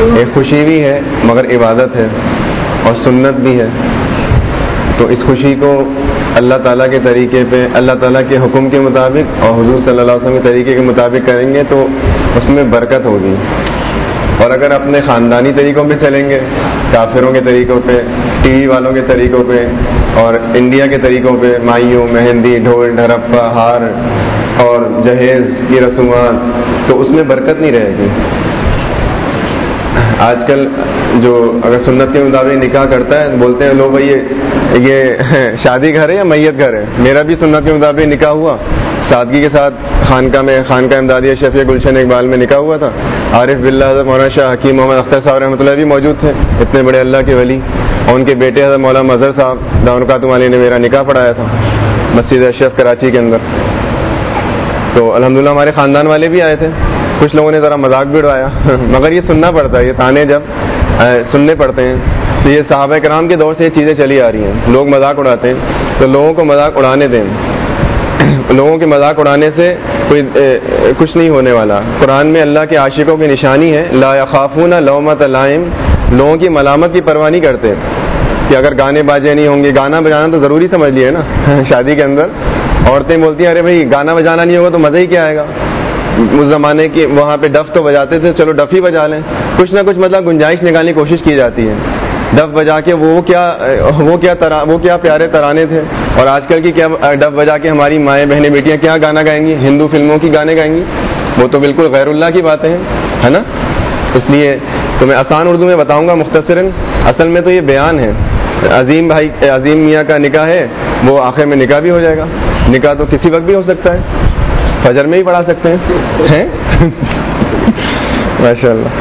ایک خوشی بھی ہے مگر عبادت ہے اور سنت بھی ہے. تو اس خوشی کو اللہ تعالیٰ کے طریقے پہ اللہ تعالیٰ کے حکم کے مطابق اور حضور صلی اللہ علیہ وسلم کے طریقے کے مطابق کریں گے تو اس میں برکت ہوگی. اور اگر اپنے خاندانی طریقوں پہ چلیں گے، کافروں کے طریقوں پہ، ٹی وی والوں کے طریقوں پہ اور انڈیا کے طریقوں پہ، مائیوں، مہندی، ڈھول، ڈھرپا، ہار اور جہیز کی رسومات، تو اس میں برکت نہیں رہے گی. آج کل جو اگر سنت کے مطابق نکاح کرتا ہے بولتے ہیں لو بھائی یہ شادی گھر ہے یا میت گھر ہے. میرا بھی سنت کے مطابق نکاح ہوا، سادگی کے ساتھ خانقاہ امدادیہ شفیع گلشن اقبال میں نکاح ہوا تھا. عارف باللہ حضرت مولانا شاہ حکیم محمد اختر صاحب رحمۃ اللہ بھی موجود تھے، اتنے بڑے اللہ کے ولی، اور ان کے بیٹے حضرت مولانا مظہر صاحب دارالکاتم علی نے میرا نکاح پڑھایا تھا مسجد اشرف کراچی کے اندر. تو الحمدللہ ہمارے خاندان والے بھی آئے تھے. کچھ لوگوں نے ذرا مذاق بھی اڑایا مگر یہ سننا پڑتا ہے، یہ تانے جب سننے پڑتے ہیں. تو یہ صحابہ کرام کے دور سے یہ چیزیں چلی آ رہی ہیں. لوگ مذاق اڑاتے ہیں تو لوگوں کو مذاق اڑانے دیں. لوگوں کے مذاق اڑانے سے کوئی کچھ نہیں ہونے والا. قرآن میں اللہ کے عاشقوں کی نشانی ہے لا یخافون لومۃ لائم، لوگوں کی ملامت کی پرواہ نہیں کرتے کہ اگر گانے باجے نہیں ہوں گے. گانا بجانا تو ضروری سمجھ لیے نا شادی کے اندر. عورتیں بولتی ہیں ارے بھائی گانا بجانا نہیں ہوگا تو مزہ ہی کیا آئے گا. اس زمانے کے وہاں پہ ڈف تو بجاتے تھے، چلو ڈف ہی بجا لیں. کچھ نہ کچھ مطلب گنجائش نکالنے کی کوشش کی جاتی ہے. ڈف بجا کے وہ کیا پیارے ترانے تھے. اور آج کل کی کیا ڈف بجا کے ہماری مائیں بہنیں بیٹیاں کیا گانا گائیں گی؟ ہندو فلموں کی گانے گائیں گی. وہ تو بالکل غیر اللہ کی باتیں ہیں، ہے نا. اس لیے تو میں آسان اردو میں بتاؤں گا مختصراً. اصل میں تو یہ بیان ہے. عظیم میاں کا نکاح ہے، وہ آخر میں نکاح بھی ہو جائے گا. نکاح تو کسی وقت بھی ہو سکتا ہے، فجر میں ہی پڑھا سکتے ہیں ماشاء اللہ.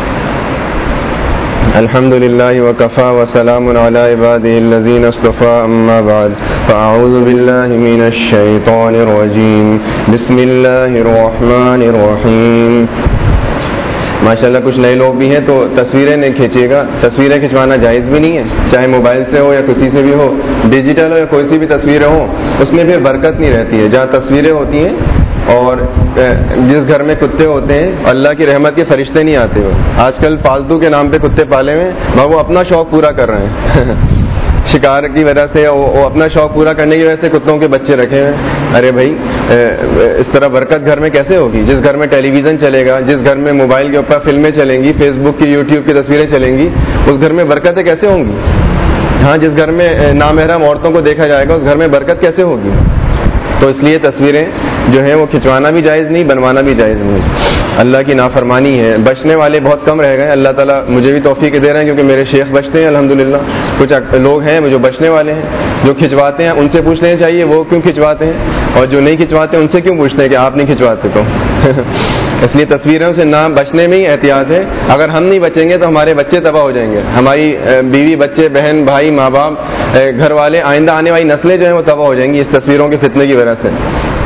الحمد للہ وکفا وسلام علی عبادہ الذین اصطفى اما بعد فاعوذ باللہ من الشیطان الرجیم بسم اللہ الرحمن الرحیم. ماشاء اللہ کچھ نئے لوگ بھی ہیں تو تصویریں نہیں کھینچیے گا. تصویریں کھنچوانا جائز بھی نہیں ہے، چاہے موبائل سے ہو یا کسی سے بھی ہو، ڈیجیٹل ہو یا کوئی سی بھی تصویریں ہوں، اس میں پھر برکت نہیں رہتی ہے. جہاں تصویریں ہوتی ہیں اور جس گھر میں کتے ہوتے ہیں اللہ کی رحمت کے فرشتے نہیں آتے. ہو آج کل پالتو کے نام پہ کتے پالے ہوئے ہیں، وہ اپنا شوق پورا کر رہے ہیں شکار کی وجہ سے، وہ اپنا شوق پورا کرنے کی وجہ سے کتوں کے بچے رکھے ہیں. ارے بھائی اس طرح برکت گھر میں کیسے ہوگی؟ جس گھر میں ٹیلی ویژن چلے گا، جس گھر میں موبائل کے اوپر فلمیں چلیں گی، فیس بک کی یوٹیوب کی تصویریں چلیں گی، اس گھر میں برکتیں کیسے ہوں گی؟ ہاں جس گھر میں نامحرم عورتوں کو دیکھا جائے گا، اس گھر میں برکت کیسے ہوگی؟ تو اس لیے تصویریں جو ہیں وہ کھنچوانا بھی جائز نہیں، بنوانا بھی جائز نہیں. اللہ کی نافرمانی ہے. بچنے والے بہت کم رہ گئے. اللہ تعالیٰ مجھے بھی توفیق دے رہے ہیں کیونکہ میرے شیخ بچتے ہیں الحمدللہ. کچھ لوگ ہیں جو بچنے والے ہیں، جو کھنچواتے ہیں ان سے پوچھ لینا چاہیے وہ کیوں کھنچواتے ہیں، اور جو نہیں کھنچواتے ان سے کیوں پوچھتے ہیں کہ آپ نہیں کھنچواتے. تو اس لیے تصویروں سے نہ بچنے میں ہی احتیاط ہے. اگر ہم نہیں بچیں گے تو ہمارے بچے تباہ ہو جائیں گے، ہماری بیوی بچے بہن بھائی ماں باپ گھر والے، آئندہ آنے والی نسلیں جو ہیں وہ تباہ ہو جائیں گی اس تصویروں کے فتنے کی وجہ سے.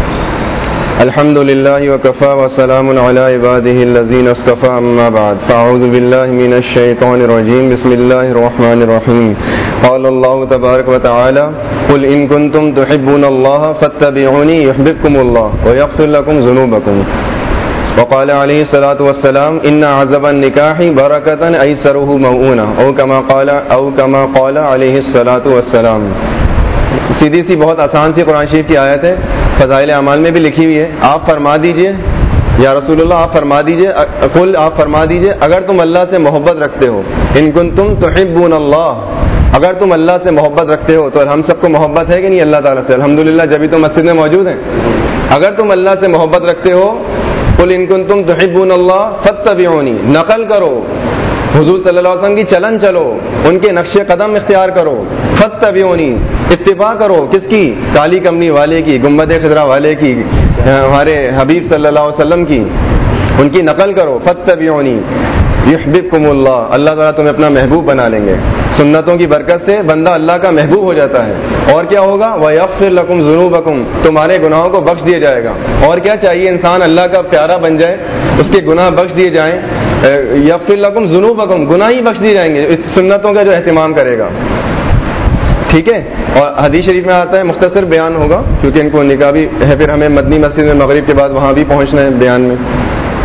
الحمد للہ وکفا وسلام علی عبادہ الذین اصطفى اما بعد فاعوذ باللہ من الشیطان الرجیم بسم اللہ الرحمن الرحیم. قال اللہ تبارک وتعالی قل ان کنتم تحبون اللہ فاتبعونی یحببکم اللہ ویغفر لکم ذنوبکم. وقال علیہ الصلاۃ والسلام ان اعظم النکاح برکۃ ایسرہ موؤونہ او کما قال علیہ الصلاۃ والسلام. سیدھی سی بہت آسان سی قرآن شریف کی آیت ہے، فضائل اعمال میں بھی لکھی ہوئی ہے. آپ فرما دیجئے یا رسول اللہ آپ فرما دیجئے، قل آپ فرما دیجئے اگر تم اللہ سے محبت رکھتے ہو، ان کنتم تحبون اللہ، اگر تم اللہ سے محبت رکھتے ہو. تو ہم سب کو محبت ہے کہ نہیں اللہ تعالیٰ سے؟ الحمدللہ جبھی تو مسجد میں موجود ہیں. اگر تم اللہ سے محبت رکھتے ہو، قل ان کنتم تحبون اللہ فاتبعونی، نقل کرو حضور صلی اللہ علیہ وسلم کی چلن چلو، ان کے نقش قدم اختیار کرو. فاتبعونی اتباع کرو، کس کی؟ کالی کمنی والے کی، گنبد خضرا والے کی، ہمارے حبیب صلی اللہ علیہ وسلم کی، ان کی نقل کرو. فاتبعونی یحببکم اللہ، اللہ تعالیٰ تمہیں اپنا محبوب بنا لیں گے. سنتوں کی برکت سے بندہ اللہ کا محبوب ہو جاتا ہے. اور کیا ہوگا؟ وَيَغْفِرْ لَكُمْ ذُنُوبَكُمْ، تمہارے گناہوں کو بخش دیا جائے گا. اور کیا چاہیے؟ انسان اللہ کا پیارا بن جائے، اس کے گناہ بخش دیے جائیں. یغفر لکم ذنوبکم، گناہ ہی بخش دیے جائیں گے سنتوں کا جو اہتمام کرے گا. ٹھیک ہے. اور حدیث شریف میں آتا ہے، مختصر بیان ہوگا کیونکہ ان کو نکاح بھی ہے، پھر ہمیں مدنی مسجد میں مغرب کے بعد وہاں بھی پہنچنا ہے بیان میں.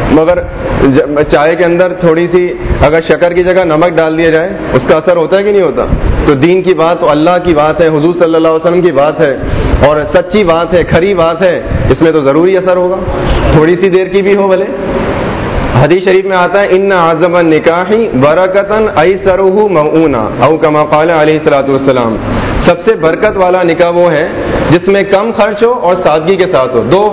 مگر چائے کے اندر تھوڑی سی اگر شکر کی جگہ نمک ڈال دیا جائے اس کا اثر ہوتا ہے کہ نہیں ہوتا؟ تو دین کی بات تو اللہ کی بات ہے، حضور صلی اللہ علیہ وسلم کی بات ہے اور سچی بات ہے، کھری بات ہے، اس میں تو ضروری اثر ہوگا، تھوڑی سی دیر کی بھی ہو بھلے۔ حدیث شریف میں آتا ہے ان اعظم النکاح برکتاً ایسرہ موعونا او کما قال علیہ الصلوۃ والسلام، سب سے برکت والا نکاح وہ ہے جس میں کم خرچ ہو اور سادگی کے ساتھ ہو۔ دو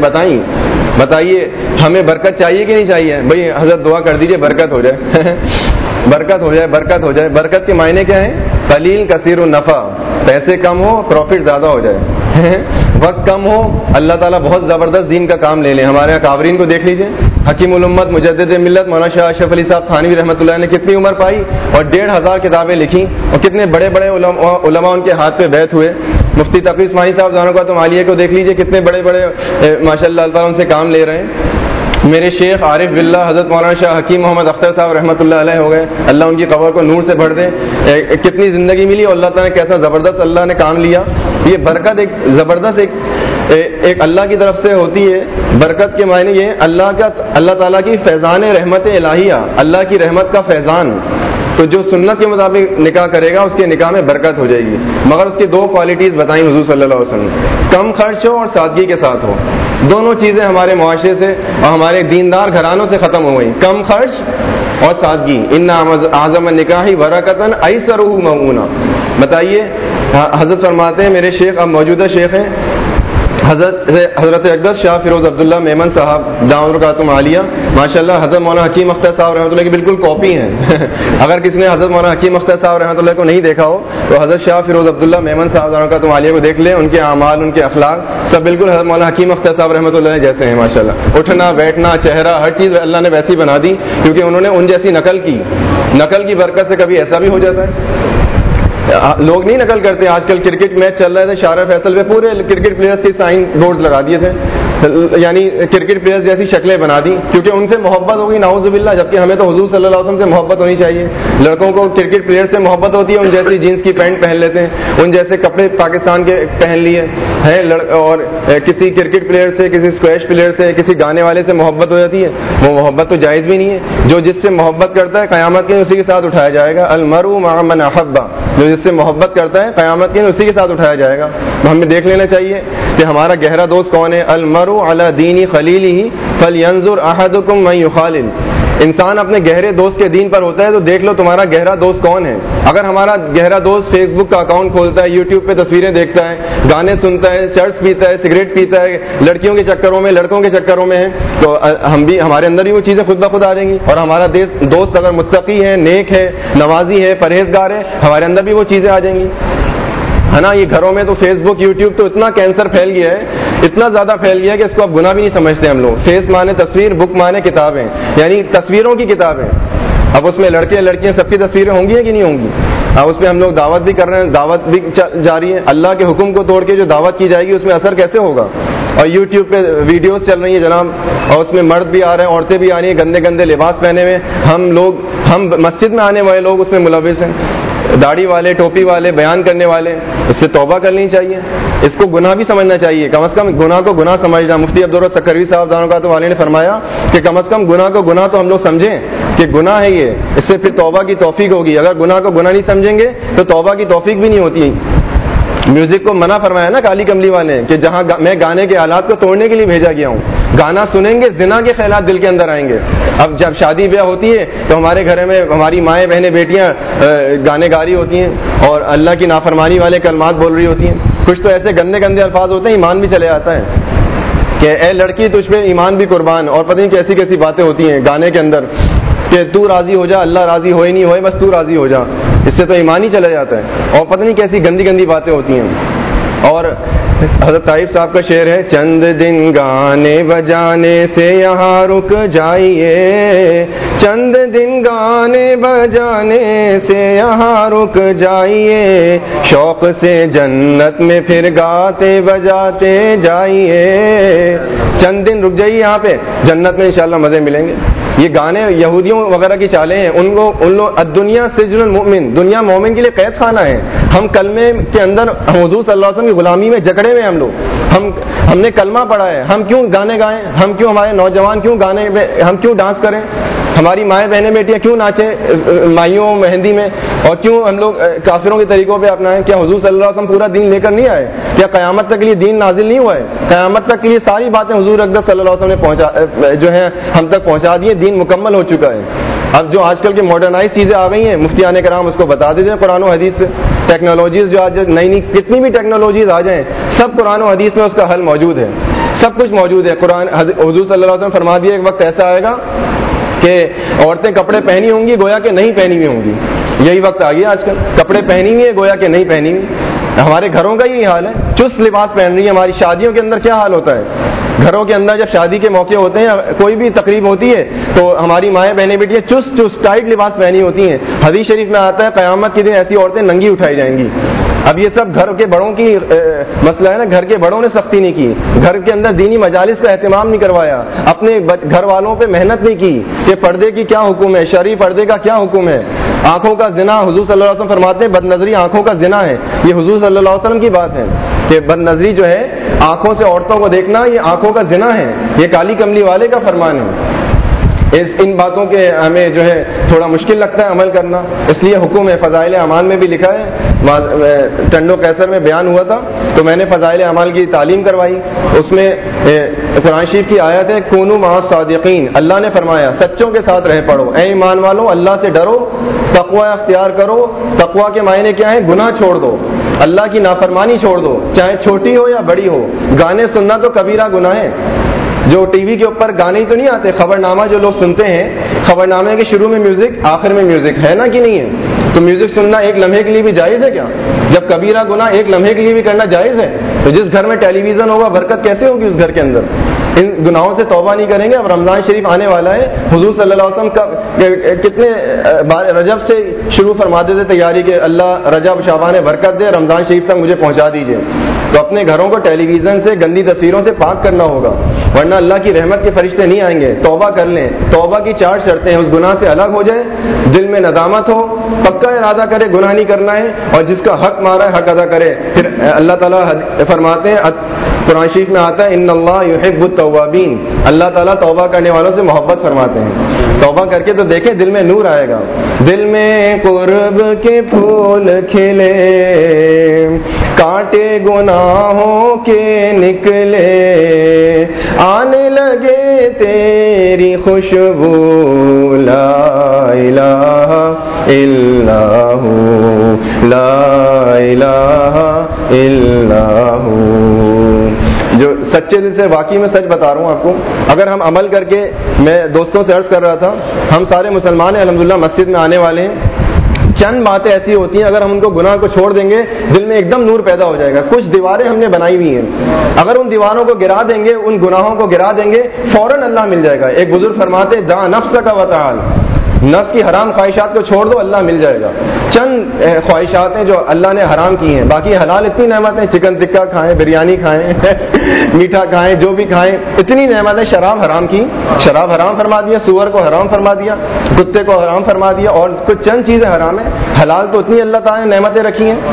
بتائیے ہمیں برکت چاہیے کہ نہیں چاہیے؟ بھئی حضرت دعا کر دیجئے برکت ہو جائے برکت ہو جائے، برکت ہو جائے۔ برکت کے معنی کیا ہے؟ قلیل کثیر النفع، پیسے کم ہو پروفٹ زیادہ ہو جائے وقت کم ہو، اللہ تعالیٰ بہت زبردست دین کا کام لے لیں۔ ہمارے یہاں کاورین کو دیکھ لیجئے، حکیم الامت مجدد ملت مولانا شاہ اشرف علی صاحب تھانوی رحمۃ اللہ نے کتنی عمر پائی اور 1500 کتابیں لکھی اور کتنے بڑے بڑے علماء ان کے ہاتھ پہ بیعت ہوئے۔ مفتی تقی اسماعیل صاحب دانوں کا تم عالیہ کو دیکھ لیجئے، کتنے بڑے بڑے ماشاء اللہ تعالیٰ ان سے کام لے رہے ہیں۔ میرے شیخ عارف باللہ حضرت مولانا شاہ حکیم محمد اختر صاحب رحمۃ اللہ علیہ ہو گئے، اللہ ان کی قبر کو نور سے بھر دے۔ کتنی زندگی ملی اور اللہ تعالیٰ نے کیسا زبردست اللہ نے کام لیا۔ یہ برکت ایک زبردست ایک اللہ کی طرف سے ہوتی ہے۔ برکت کے معنی یہ اللہ تعالیٰ کی فیضان رحمت الہیہ، اللہ کی رحمت کا فیضان۔ تو جو سنت کے مطابق نکاح کرے گا اس کے نکاح میں برکت ہو جائے گی، مگر اس کی دو کوالٹیز بتائیں حضور صلی اللہ علیہ وسلم، کم خرچ ہو اور سادگی کے ساتھ ہو۔ دونوں چیزیں ہمارے معاشرے سے اور ہمارے دیندار گھرانوں سے ختم ہو گئی، کم خرچ اور سادگی۔ ان اعظم النکاح برکتاً ایسرہ موعونا۔ بتائیے حضرت فرماتے ہیں، میرے شیخ اب موجودہ شیخ ہیں حضرت اقدس شاہ فیروز عبداللہ میمن صاحب دعوت برکاتہم عالیہ، ماشاءاللہ حضرت مولانا حکیم اختر صاحب رحمۃ اللہ کی بالکل کاپی ہیں اگر کسی نے حضرت مولانا حکیم اختر صاحب رحمۃ اللہ کو نہیں دیکھا ہو تو حضرت شاہ فیروز عبداللہ میمن صاحب دعوت برکاتہم عالیہ کو دیکھ لیں، ان کے اعمال، ان کے اخلاق سب بالکل حضرت مولانا حکیم اختر صاحب رحمۃ اللہ جیسے ہیں ماشاءاللہ۔ اٹھنا بیٹھنا چہرہ ہر چیز اللہ نے ویسی بنا دی کیونکہ انہوں نے ان جیسی نقل کی برکت سے کبھی ایسا بھی ہو جاتا ہے۔ لوگ نہیں نقل کرتے، آج کل کرکٹ میچ چل رہے تھے شارع فیصل پہ پورے کرکٹ پلیئرز کی سائن بورڈز لگا دیے تھے، یعنی کرکٹ پلیئرز جیسی شکلیں بنا دی کیونکہ ان سے محبت ہوگی نعوذ باللہ، جبکہ ہمیں تو حضور صلی اللہ علیہ وسلم سے محبت ہونی چاہیے۔ لڑکوں کو کرکٹ پلیئر سے محبت ہوتی ہے، ان جیسی جینس کی پینٹ پہن لیتے ہیں، ان جیسے کپڑے پاکستان کے پہن لیے ہیں، اور کسی کرکٹ پلیئر سے، کسی اسکویش پلیئر سے، کسی گانے والے سے محبت ہو جاتی ہے، وہ محبت تو جائز بھی نہیں ہے۔ جو جس سے محبت کرتا ہے قیامت کے اسی کے ساتھ اٹھایا جائے گا، المرء مع من احب، جو جس سے محبت کرتا ہے قیامت کے اسی کے ساتھ اٹھایا جائے گا۔ ہمیں دیکھ لینا چاہیے کہ ہمارا گہرا دوست کون ہے۔ المرء علی دین خلیلہ فلینظر احدکم من یخالل، انسان اپنے گہرے دوست کے دین پر ہوتا ہے تو دیکھ لو تمہارا گہرا دوست کون ہے۔ اگر ہمارا گہرا دوست فیس بک کا اکاؤنٹ کھولتا ہے، یوٹیوب پہ تصویریں دیکھتا ہے، گانے سنتا ہے، چرس پیتا ہے، سگریٹ پیتا ہے، لڑکیوں کے چکروں میں، لڑکوں کے چکروں میں ہے، تو ہمارے اندر بھی وہ چیزیں خود بخود آ جائیں گی۔ اور ہمارا دوست اگر متقی ہے، نیک ہے، نمازی ہے، پرہیزگار ہے، ہمارے اندر بھی وہ چیزیں آ جائیں گی، ہے نا۔ یہ گھروں میں تو فیس بک یوٹیوب تو اتنا کینسر پھیل گیا ہے، اتنا زیادہ پھیل گیا ہے کہ اس کو اب گناہ بھی نہیں سمجھتے ہم لوگ۔ فیس مانے تصویر، بک مانے کتابیں، یعنی تصویروں کی کتابیں۔ اب اس میں لڑکے لڑکیاں سب کی تصویریں ہوں گی کہ نہیں ہوں گی؟ اب اس میں ہم لوگ دعوت بھی کر رہے ہیں، دعوت بھی جاری ہے، اللہ کے حکم کو توڑ کے جو دعوت کی جائے گی اس میں اثر کیسے ہوگا؟ اور یوٹیوب پہ ویڈیوز چل رہی ہیں جناب، اور اس میں مرد بھی آ رہے ہیں، عورتیں بھی آ رہی ہیں گندے گندے لباس پہنے ہوئے، ہم مسجد میں آنے والے لوگ اس میں ملوث ہیں، داڑھی والے، ٹوپی والے، بیان کرنے والے۔ اس سے توبہ کرنی چاہیے، اس کو گناہ بھی سمجھنا چاہیے، کم از کم گناہ کو گناہ سمجھنا۔ مفتی عبدالرحمن سکروی صاحب دانوکات والے نے فرمایا کہ کم از کم گناہ کو گناہ تو ہم لوگ سمجھیں کہ گناہ ہے یہ، اس سے پھر توبہ کی توفیق ہوگی۔ اگر گناہ کو گناہ نہیں سمجھیں گے تو توبہ کی توفیق بھی نہیں ہوتی۔ میوزک کو منع فرمایا نا کالی کملی والے کہ جہاں میں گانے کے آلات کو توڑنے کے لیے بھیجا گیا ہوں، گانا سنیں گے زنا کے خیالات دل کے اندر آئیں گے۔ اب جب شادی بیاہ ہوتی ہے تو ہمارے گھر میں ہماری مائیں بہنیں بیٹیاں گانے گا رہی ہوتی ہیں اور اللہ کی نافرمانی والے کلمات بول رہی ہوتی ہیں، کچھ تو ایسے گندے گندے الفاظ ہوتے ہیں ایمان بھی چلے آتا ہے کہ اے لڑکی تجھ پہ ایمان بھی قربان، اور پتہ نہیں کیسی کیسی باتیں ہوتی ہیں گانے کے اندر کہ تو راضی ہو جا، اللہ راضی ہوئے نہیں ہوئے بس تو راضی ہو جا، اس سے تو ایمان ہی چلا جاتا ہے، اور پتہ نہیں کیسی گندی گندی باتیں ہوتی ہیں۔ اور حضرت طائف صاحب کا شعر ہے، چند دن گانے بجانے سے یہاں رک جائیے، چند دن گانے بجانے سے یہاں رک جائیے، شوق سے جنت میں پھر گاتے بجاتے جائیے۔ چند دن رک جائیے یہاں پہ، جنت میں انشاءاللہ مزے ملیں گے۔ یہ گانے یہودیوں وغیرہ کی چالیں ہیں، ان لوگ الدنیا سجن المؤمن، دنیا مومن کے لیے قید خانہ ہے۔ ہم کلمے کے اندر حضور صلی اللہ علیہ وسلم کی غلامی میں جکڑے ہوئے ہم لوگ، ہم نے کلمہ پڑھا ہے، ہم کیوں گانے گائیں؟ ہم کیوں، ہمارے نوجوان کیوں گانے پہ، ہم کیوں ڈانس کریں؟ ہماری مائیں بہنیں بیٹیاں کیوں ناچیں مائیوں مہندی میں؟ اور کیوں ہم لوگ کافروں کے طریقوں پہ اپنائیں؟ کیا حضور صلی اللہ علیہ وسلم پورا دین لے کر نہیں آئے؟ کیا قیامت تک کے لیے دین نازل نہیں ہوا ہے؟ قیامت تک کے لیے ساری باتیں حضور اقدس صلی اللہ علیہ وسلم نے جو ہے ہم تک پہنچا دی ہیں، دین مکمل ہو چکا ہے۔ اب جو آج کل کے ماڈرنائز چیزیں آ گئی ہیں، مفتیان کرام اس کو بتا دیتے ہیں قرآن و حدیث سے۔ ٹیکنالوجیز جو آج نئی کتنی بھی ٹیکنالوجیز آ جائیں، سب قرآن و حدیث میں اس کا حل موجود ہے، سب کچھ موجود ہے۔ قرآن حضور صلی اللہ علیہ وسلم فرما دیا ایک وقت ایسا آئے گا کہ عورتیں کپڑے پہنی ہوں گی گویا کہ نہیں پہنی ہوئی ہوں گی۔ یہی وقت آ گیا آج کل، کپڑے پہنی ہوئی ہے گویا کہ نہیں پہنی ہوئی۔ ہمارے گھروں کا یہی حال ہے، چست لباس پہن رہی ہے۔ ہماری شادیوں کے اندر کیا حال ہوتا ہے؟ گھروں کے اندر جب شادی کے موقع ہوتے ہیں، کوئی بھی تقریب ہوتی ہے تو ہماری مائیں بہنیں بیٹیاں چست ٹائٹ لباس پہنی ہوتی ہیں۔ حدیث شریف میں آتا ہے قیامت کے دن ایسی عورتیں ننگی اٹھائی جائیں گی۔ اب یہ سب گھر کے بڑوں کی مسئلہ ہے نا، گھر کے بڑوں نے سختی نہیں کی، گھر کے اندر دینی مجالس کا اہتمام نہیں کروایا، اپنے گھر والوں پہ محنت نہیں کی کہ پردے کی کیا حکم ہے، شرعی پردے کا کیا حکم ہے۔ آنکھوں کا زنا، حضور صلی اللہ علیہ وسلم فرماتے ہیں بد نظری آنکھوں کا زنا ہے۔ یہ حضور صلی اللہ علیہ وسلم کی بات ہے کہ بد نظری جو ہے آنکھوں سے عورتوں کو دیکھنا، یہ آنکھوں کا زنا ہے، یہ کالی کملی والے کا فرمان ہے۔ ان باتوں کے ہمیں جو ہے تھوڑا مشکل لگتا ہے عمل کرنا، اس لیے حکم ہے۔ فضائل اعمال میں بھی لکھا ہے، ٹنڈو کیسر میں بیان ہوا تھا تو میں نے فضائل اعمال کی تعلیم کروائی، اس میں قرآن شریف کی آیت ہے کونوا مع الصادقین، اللہ نے فرمایا سچوں کے ساتھ رہ پڑو، اے ایمان والو اللہ سے ڈرو، تقوی اختیار کرو۔ تقوی کے معنی کیا ہے؟ گناہ چھوڑ دو، اللہ کی نافرمانی چھوڑ دو، چاہے چھوٹی ہو یا بڑی ہو۔ گانے سننا تو کبیرہ گناہ ہے۔ جو ٹی وی کے اوپر گانے ہی تو نہیں آتے، خبر نامہ جو لوگ سنتے ہیں، خبر نامے کے شروع میں میوزک، آخر میں میوزک، ہے نا کہ نہیں ہے؟ تو میوزک سننا ایک لمحے کے لیے بھی جائز ہے کیا؟ جب کبیرہ گناہ ایک لمحے کے لیے بھی کرنا جائز ہے تو جس گھر میں ٹیلی ویژن ہوگا برکت کیسے ہوگی اس گھر کے اندر؟ ان گناہوں سے توبہ نہیں کریں گے۔ اب رمضان شریف آنے والا ہے، حضور صلی اللہ علیہ وسلم کا کتنے رجب سے شروع فرما دیتے تیاری کہ اللہ رجب شعبان برکت دے، رمضان شریف تک مجھے پہنچا دیجیے۔ تو اپنے گھروں کو ٹیلی ویژن سے، گندی تصویروں سے پاک کرنا ہوگا، ورنہ اللہ کی رحمت کے فرشتے نہیں آئیں گے۔ توبہ کر لیں، توبہ کی 4 شرطیں ہیں، اس گناہ سے الگ ہو جائے، دل میں ندامت ہو، پکا ارادہ کرے گناہ نہیں کرنا ہے، اور جس کا حق مارا ہے حق ادا کرے۔ پھر اللہ تعالیٰ فرماتے ہیں، قرآن شریف میں آتا ہے ان اللہ یحب التوابین، اللہ تعالیٰ توبہ کرنے والوں سے محبت فرماتے ہیں۔ توبہ کر کے تو دیکھیں دل میں نور آئے گا، دل میں قرب کے پھول کھلے، کانٹے گناہوں کے نکلے، آنے لگے تیری خوشبو، لا الہ الا ہو، لا الہ الا ہو۔ جو سچے دل سے، واقعی میں سچ بتا رہا ہوں آپ کو، اگر ہم عمل کر کے، میں دوستوں سے عرض کر رہا تھا، ہم سارے مسلمان ہیں الحمدللہ، مسجد میں آنے والے ہیں، چند باتیں ایسی ہوتی ہیں اگر ہم ان کو گناہ کو چھوڑ دیں گے دل میں ایک دم نور پیدا ہو جائے گا۔ کچھ دیواریں ہم نے بنائی ہوئی ہیں، اگر ان دیواروں کو گرا دیں گے، ان گناہوں کو گرا دیں گے، فوراً اللہ مل جائے گا۔ ایک بزرگ فرماتے دع نفسک وتعال، نفس کی حرام خواہشات کو چھوڑ دو، اللہ مل جائے گا۔ چند خواہشات ہیں جو اللہ نے حرام کی ہیں، باقی حلال اتنی نعمتیں، چکن ٹکا کھائیں، بریانی کھائیں، میٹھا کھائیں، جو بھی کھائیں، اتنی نعمتیں۔ شراب حرام کی، شراب حرام فرما دیا، سور کو حرام فرما دیا، کتے کو حرام فرما دیا، اور کچھ چند چیزیں حرام ہیں، حلال تو اتنی اللہ تعالیٰ نے نعمتیں رکھی ہیں۔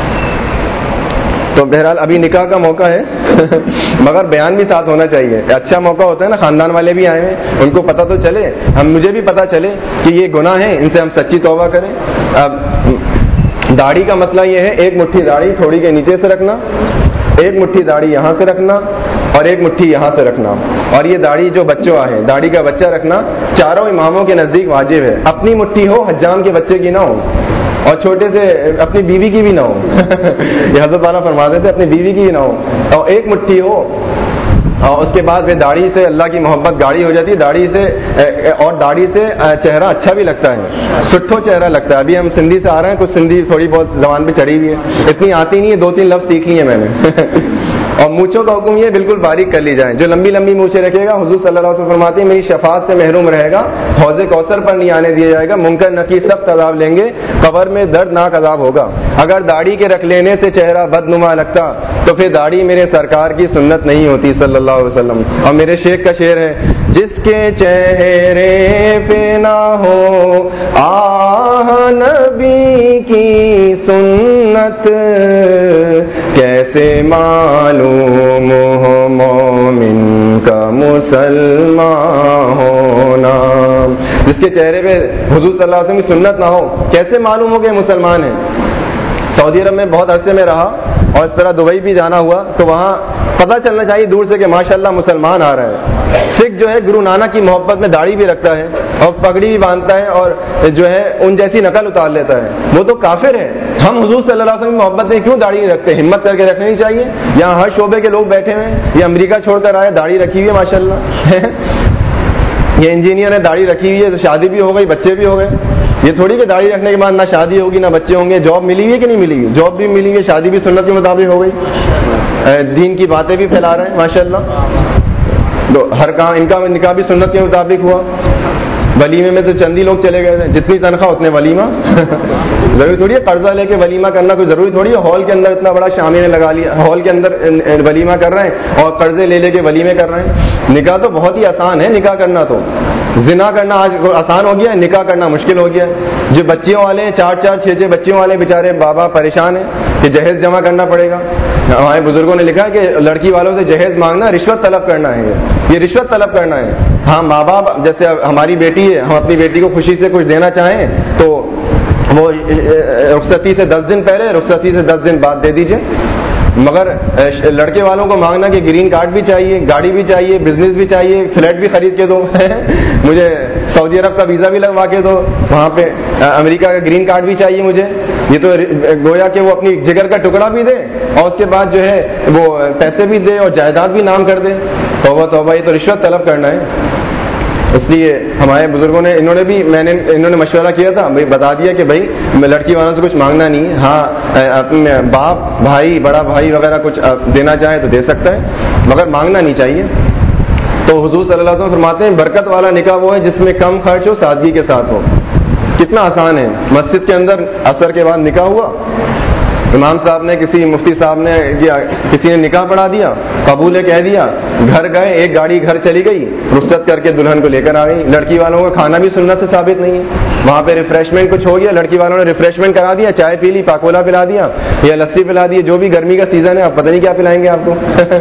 تو بہرحال ابھی نکاح کا موقع ہے مگر بیان بھی ساتھ ہونا چاہیے، اچھا موقع ہوتا ہے نا، خاندان والے بھی آئے ہیں، ان کو پتہ تو چلے، مجھے بھی پتہ چلے کہ یہ گناہ ہیں، ان سے ہم سچی توبہ کریں۔ اب داڑھی کا مسئلہ یہ ہے، ایک مٹھی داڑھی تھوڑی کے نیچے سے رکھنا، ایک مٹھی داڑھی یہاں سے رکھنا، اور ایک مٹھی یہاں سے رکھنا، اور یہ داڑھی جو بچوں ہے، داڑھی کا بچہ رکھنا چاروں اماموں کے نزدیک واجب ہے۔ اپنی مٹھی ہو، حجام کے بچے کی نہ ہو، اور چھوٹے سے اپنی بیوی کی بھی نہ ہو یہ حضرت والا فرماتے تھے اپنی بیوی کی بھی نہ ہو، اور ایک مٹھی ہو، اور اس کے بعد پھر داڑھی سے اللہ کی محبت گاڑی ہو جاتی ہے، داڑھی سے، اور داڑھی سے چہرہ اچھا بھی لگتا ہے، سٹھو چہرہ لگتا ہے۔ ابھی ہم سندھی سے آ رہے ہیں، کچھ سندھی تھوڑی بہت زبان پہ چڑھی ہوئی ہے، اتنی آتی نہیں ہے، 2-3 لفظ سیکھ لیے میں نے اور مونچھوں کا حکم یہ بالکل باریک کر لی جائیں، جو لمبی لمبی مونچھیں رکھے گا حضور صلی اللہ علیہ وسلم فرماتے ہیں میری شفاعت سے محروم رہے گا، حوض کوثر پر نہیں آنے دیا جائے گا، منکر نکیر سخت عذاب لیں گے، قبر میں دردناک عذاب ہوگا۔ اگر داڑھی کے رکھ لینے سے چہرہ بدنما لگتا تو پھر داڑھی میرے سرکار کی سنت نہیں ہوتی صلی اللہ علیہ وسلم۔ اور میرے شیخ کا شعر ہے، جس کے چہرے پہ نہ ہو آہ نبی کی سنت، کیسے معلوم ہو مومن کا مسلمان ہونا. جس کے چہرے پہ حضور صلی اللہ علیہ وسلم کی سنت نہ ہو کیسے معلوم ہو کہ مسلمان ہے. سعودی عرب میں بہت عرصے میں رہا اور اس طرح دبئی بھی جانا ہوا تو وہاں پتہ چلنا چاہیے دور سے کہ ماشاءاللہ مسلمان آ رہا ہے. سکھ جو ہے گرو نانک کی محبت میں داڑھی بھی رکھتا ہے اور پگڑی بھی باندھتا ہے اور جو ہے ان جیسی نقل اتار لیتا ہے. وہ تو کافر ہے. ہم حضور صلی اللہ علیہ وسلم کی محبت میں کیوں داڑھی رکھتے ہیں؟ ہمت کر کے رکھنی چاہیے. یہاں ہر شعبے کے لوگ بیٹھے ہوئے ہیں. یہ امریکہ چھوڑ کر آئے داڑھی رکھی ہوئی ہے ماشاءاللہ. یہ انجینئر ہے داڑھی رکھی ہوئی ہے تو شادی بھی ہو گئی بچے بھی ہو گئے. یہ تھوڑی کہ داڑھی رکھنے کے بعد نہ شادی ہوگی نہ بچے ہوں گے. جاب ملی ہے کہ نہیں ملی ہے؟ جاب بھی ملی ہے, شادی بھی سنت کے مطابق ہو گئی, دین کی باتیں بھی پھیلا رہے ہیں ماشاءاللہ. تو ہر کام ان کا نکاح بھی سنت کے مطابق ہوا. ولیمے میں تو چند ہی لوگ چلے گئے تھے, جتنی تنخواہ اتنے ولیمہ. ضروری تھوڑی ہے قرضہ لے کے ولیمہ کرنا, کوئی ضروری تھوڑی ہے ہال کے اندر اتنا بڑا شامی نے لگا لیا, ہال کے اندر ولیمہ کر رہے ہیں اور قرضے لے لے کے ولیمے کر رہے ہیں. نکاح تو بہت ہی آسان ہے. نکاح کرنا تو زنا کرنا آج آسان ہو گیا ہے, نکاح کرنا مشکل ہو گیا ہے. جو بچیوں والے ہیں 4-4 6-6 بچیوں والے بیچارے بابا پریشان ہیں کہ جہیز جمع کرنا پڑے گا. ہمارے بزرگوں نے لکھا ہے کہ لڑکی والوں سے جہیز مانگنا رشوت طلب کرنا ہے. یہ رشوت طلب کرنا ہے. ہاں ماں باپ جیسے ہماری بیٹی ہے, ہم اپنی بیٹی کو خوشی سے کچھ دینا چاہیں تو وہ رخصتی سے 10 دن پہلے, رخصتی سے 10 دن بعد دے دیجیے. مگر لڑکے والوں کو مانگنا کہ گرین کارڈ بھی چاہیے, گاڑی بھی چاہیے, بزنس بھی چاہیے, فلیٹ بھی خرید کے دو, مجھے سعودی عرب کا ویزا بھی لگوا کے دو, وہاں پہ امریکہ کا گرین کارڈ بھی چاہیے مجھے. یہ تو گویا کہ وہ اپنی جگر کا ٹکڑا بھی دے اور اس کے بعد جو ہے وہ پیسے بھی دے اور جائیداد بھی نام کر دے. توبہ توبہ, یہ تو رشوت طلب کرنا ہے. اس لیے ہمارے بزرگوں نے انہوں نے مشورہ کیا تھا, بھائی بتا دیا کہ بھائی لڑکی والوں سے کچھ مانگنا نہیں. ہاں اپنے باپ بھائی بڑا بھائی وغیرہ کچھ دینا چاہے تو دے سکتا ہے مگر مانگنا نہیں چاہیے. تو حضور صلی اللہ علیہ وسلم فرماتے ہیں برکت والا نکاح وہ ہے جس میں کم خرچ ہو, سادگی کے ساتھ ہو. کتنا آسان ہے. مسجد کے اندر عصر کے بعد نکاح ہوا, امام صاحب نے کسی مفتی صاحب نے کسی نے نکاح پڑھا دیا, قبول کہہ دیا, گھر گئے, ایک گاڑی گھر چلی گئی, رخصت کر کے دلہن کو لے کر آ گئی. لڑکی والوں کا کھانا بھی سنت سے ثابت نہیں ہے. وہاں پہ ریفریشمنٹ کچھ ہو گیا, لڑکی والوں نے ریفریشمنٹ کرا دیا, چائے پی لی, پاکولا پلا دیا یا لسی پلا دی, جو بھی گرمی کا سیزن ہے آپ پتہ نہیں کیا پلائیں گے آپ کو.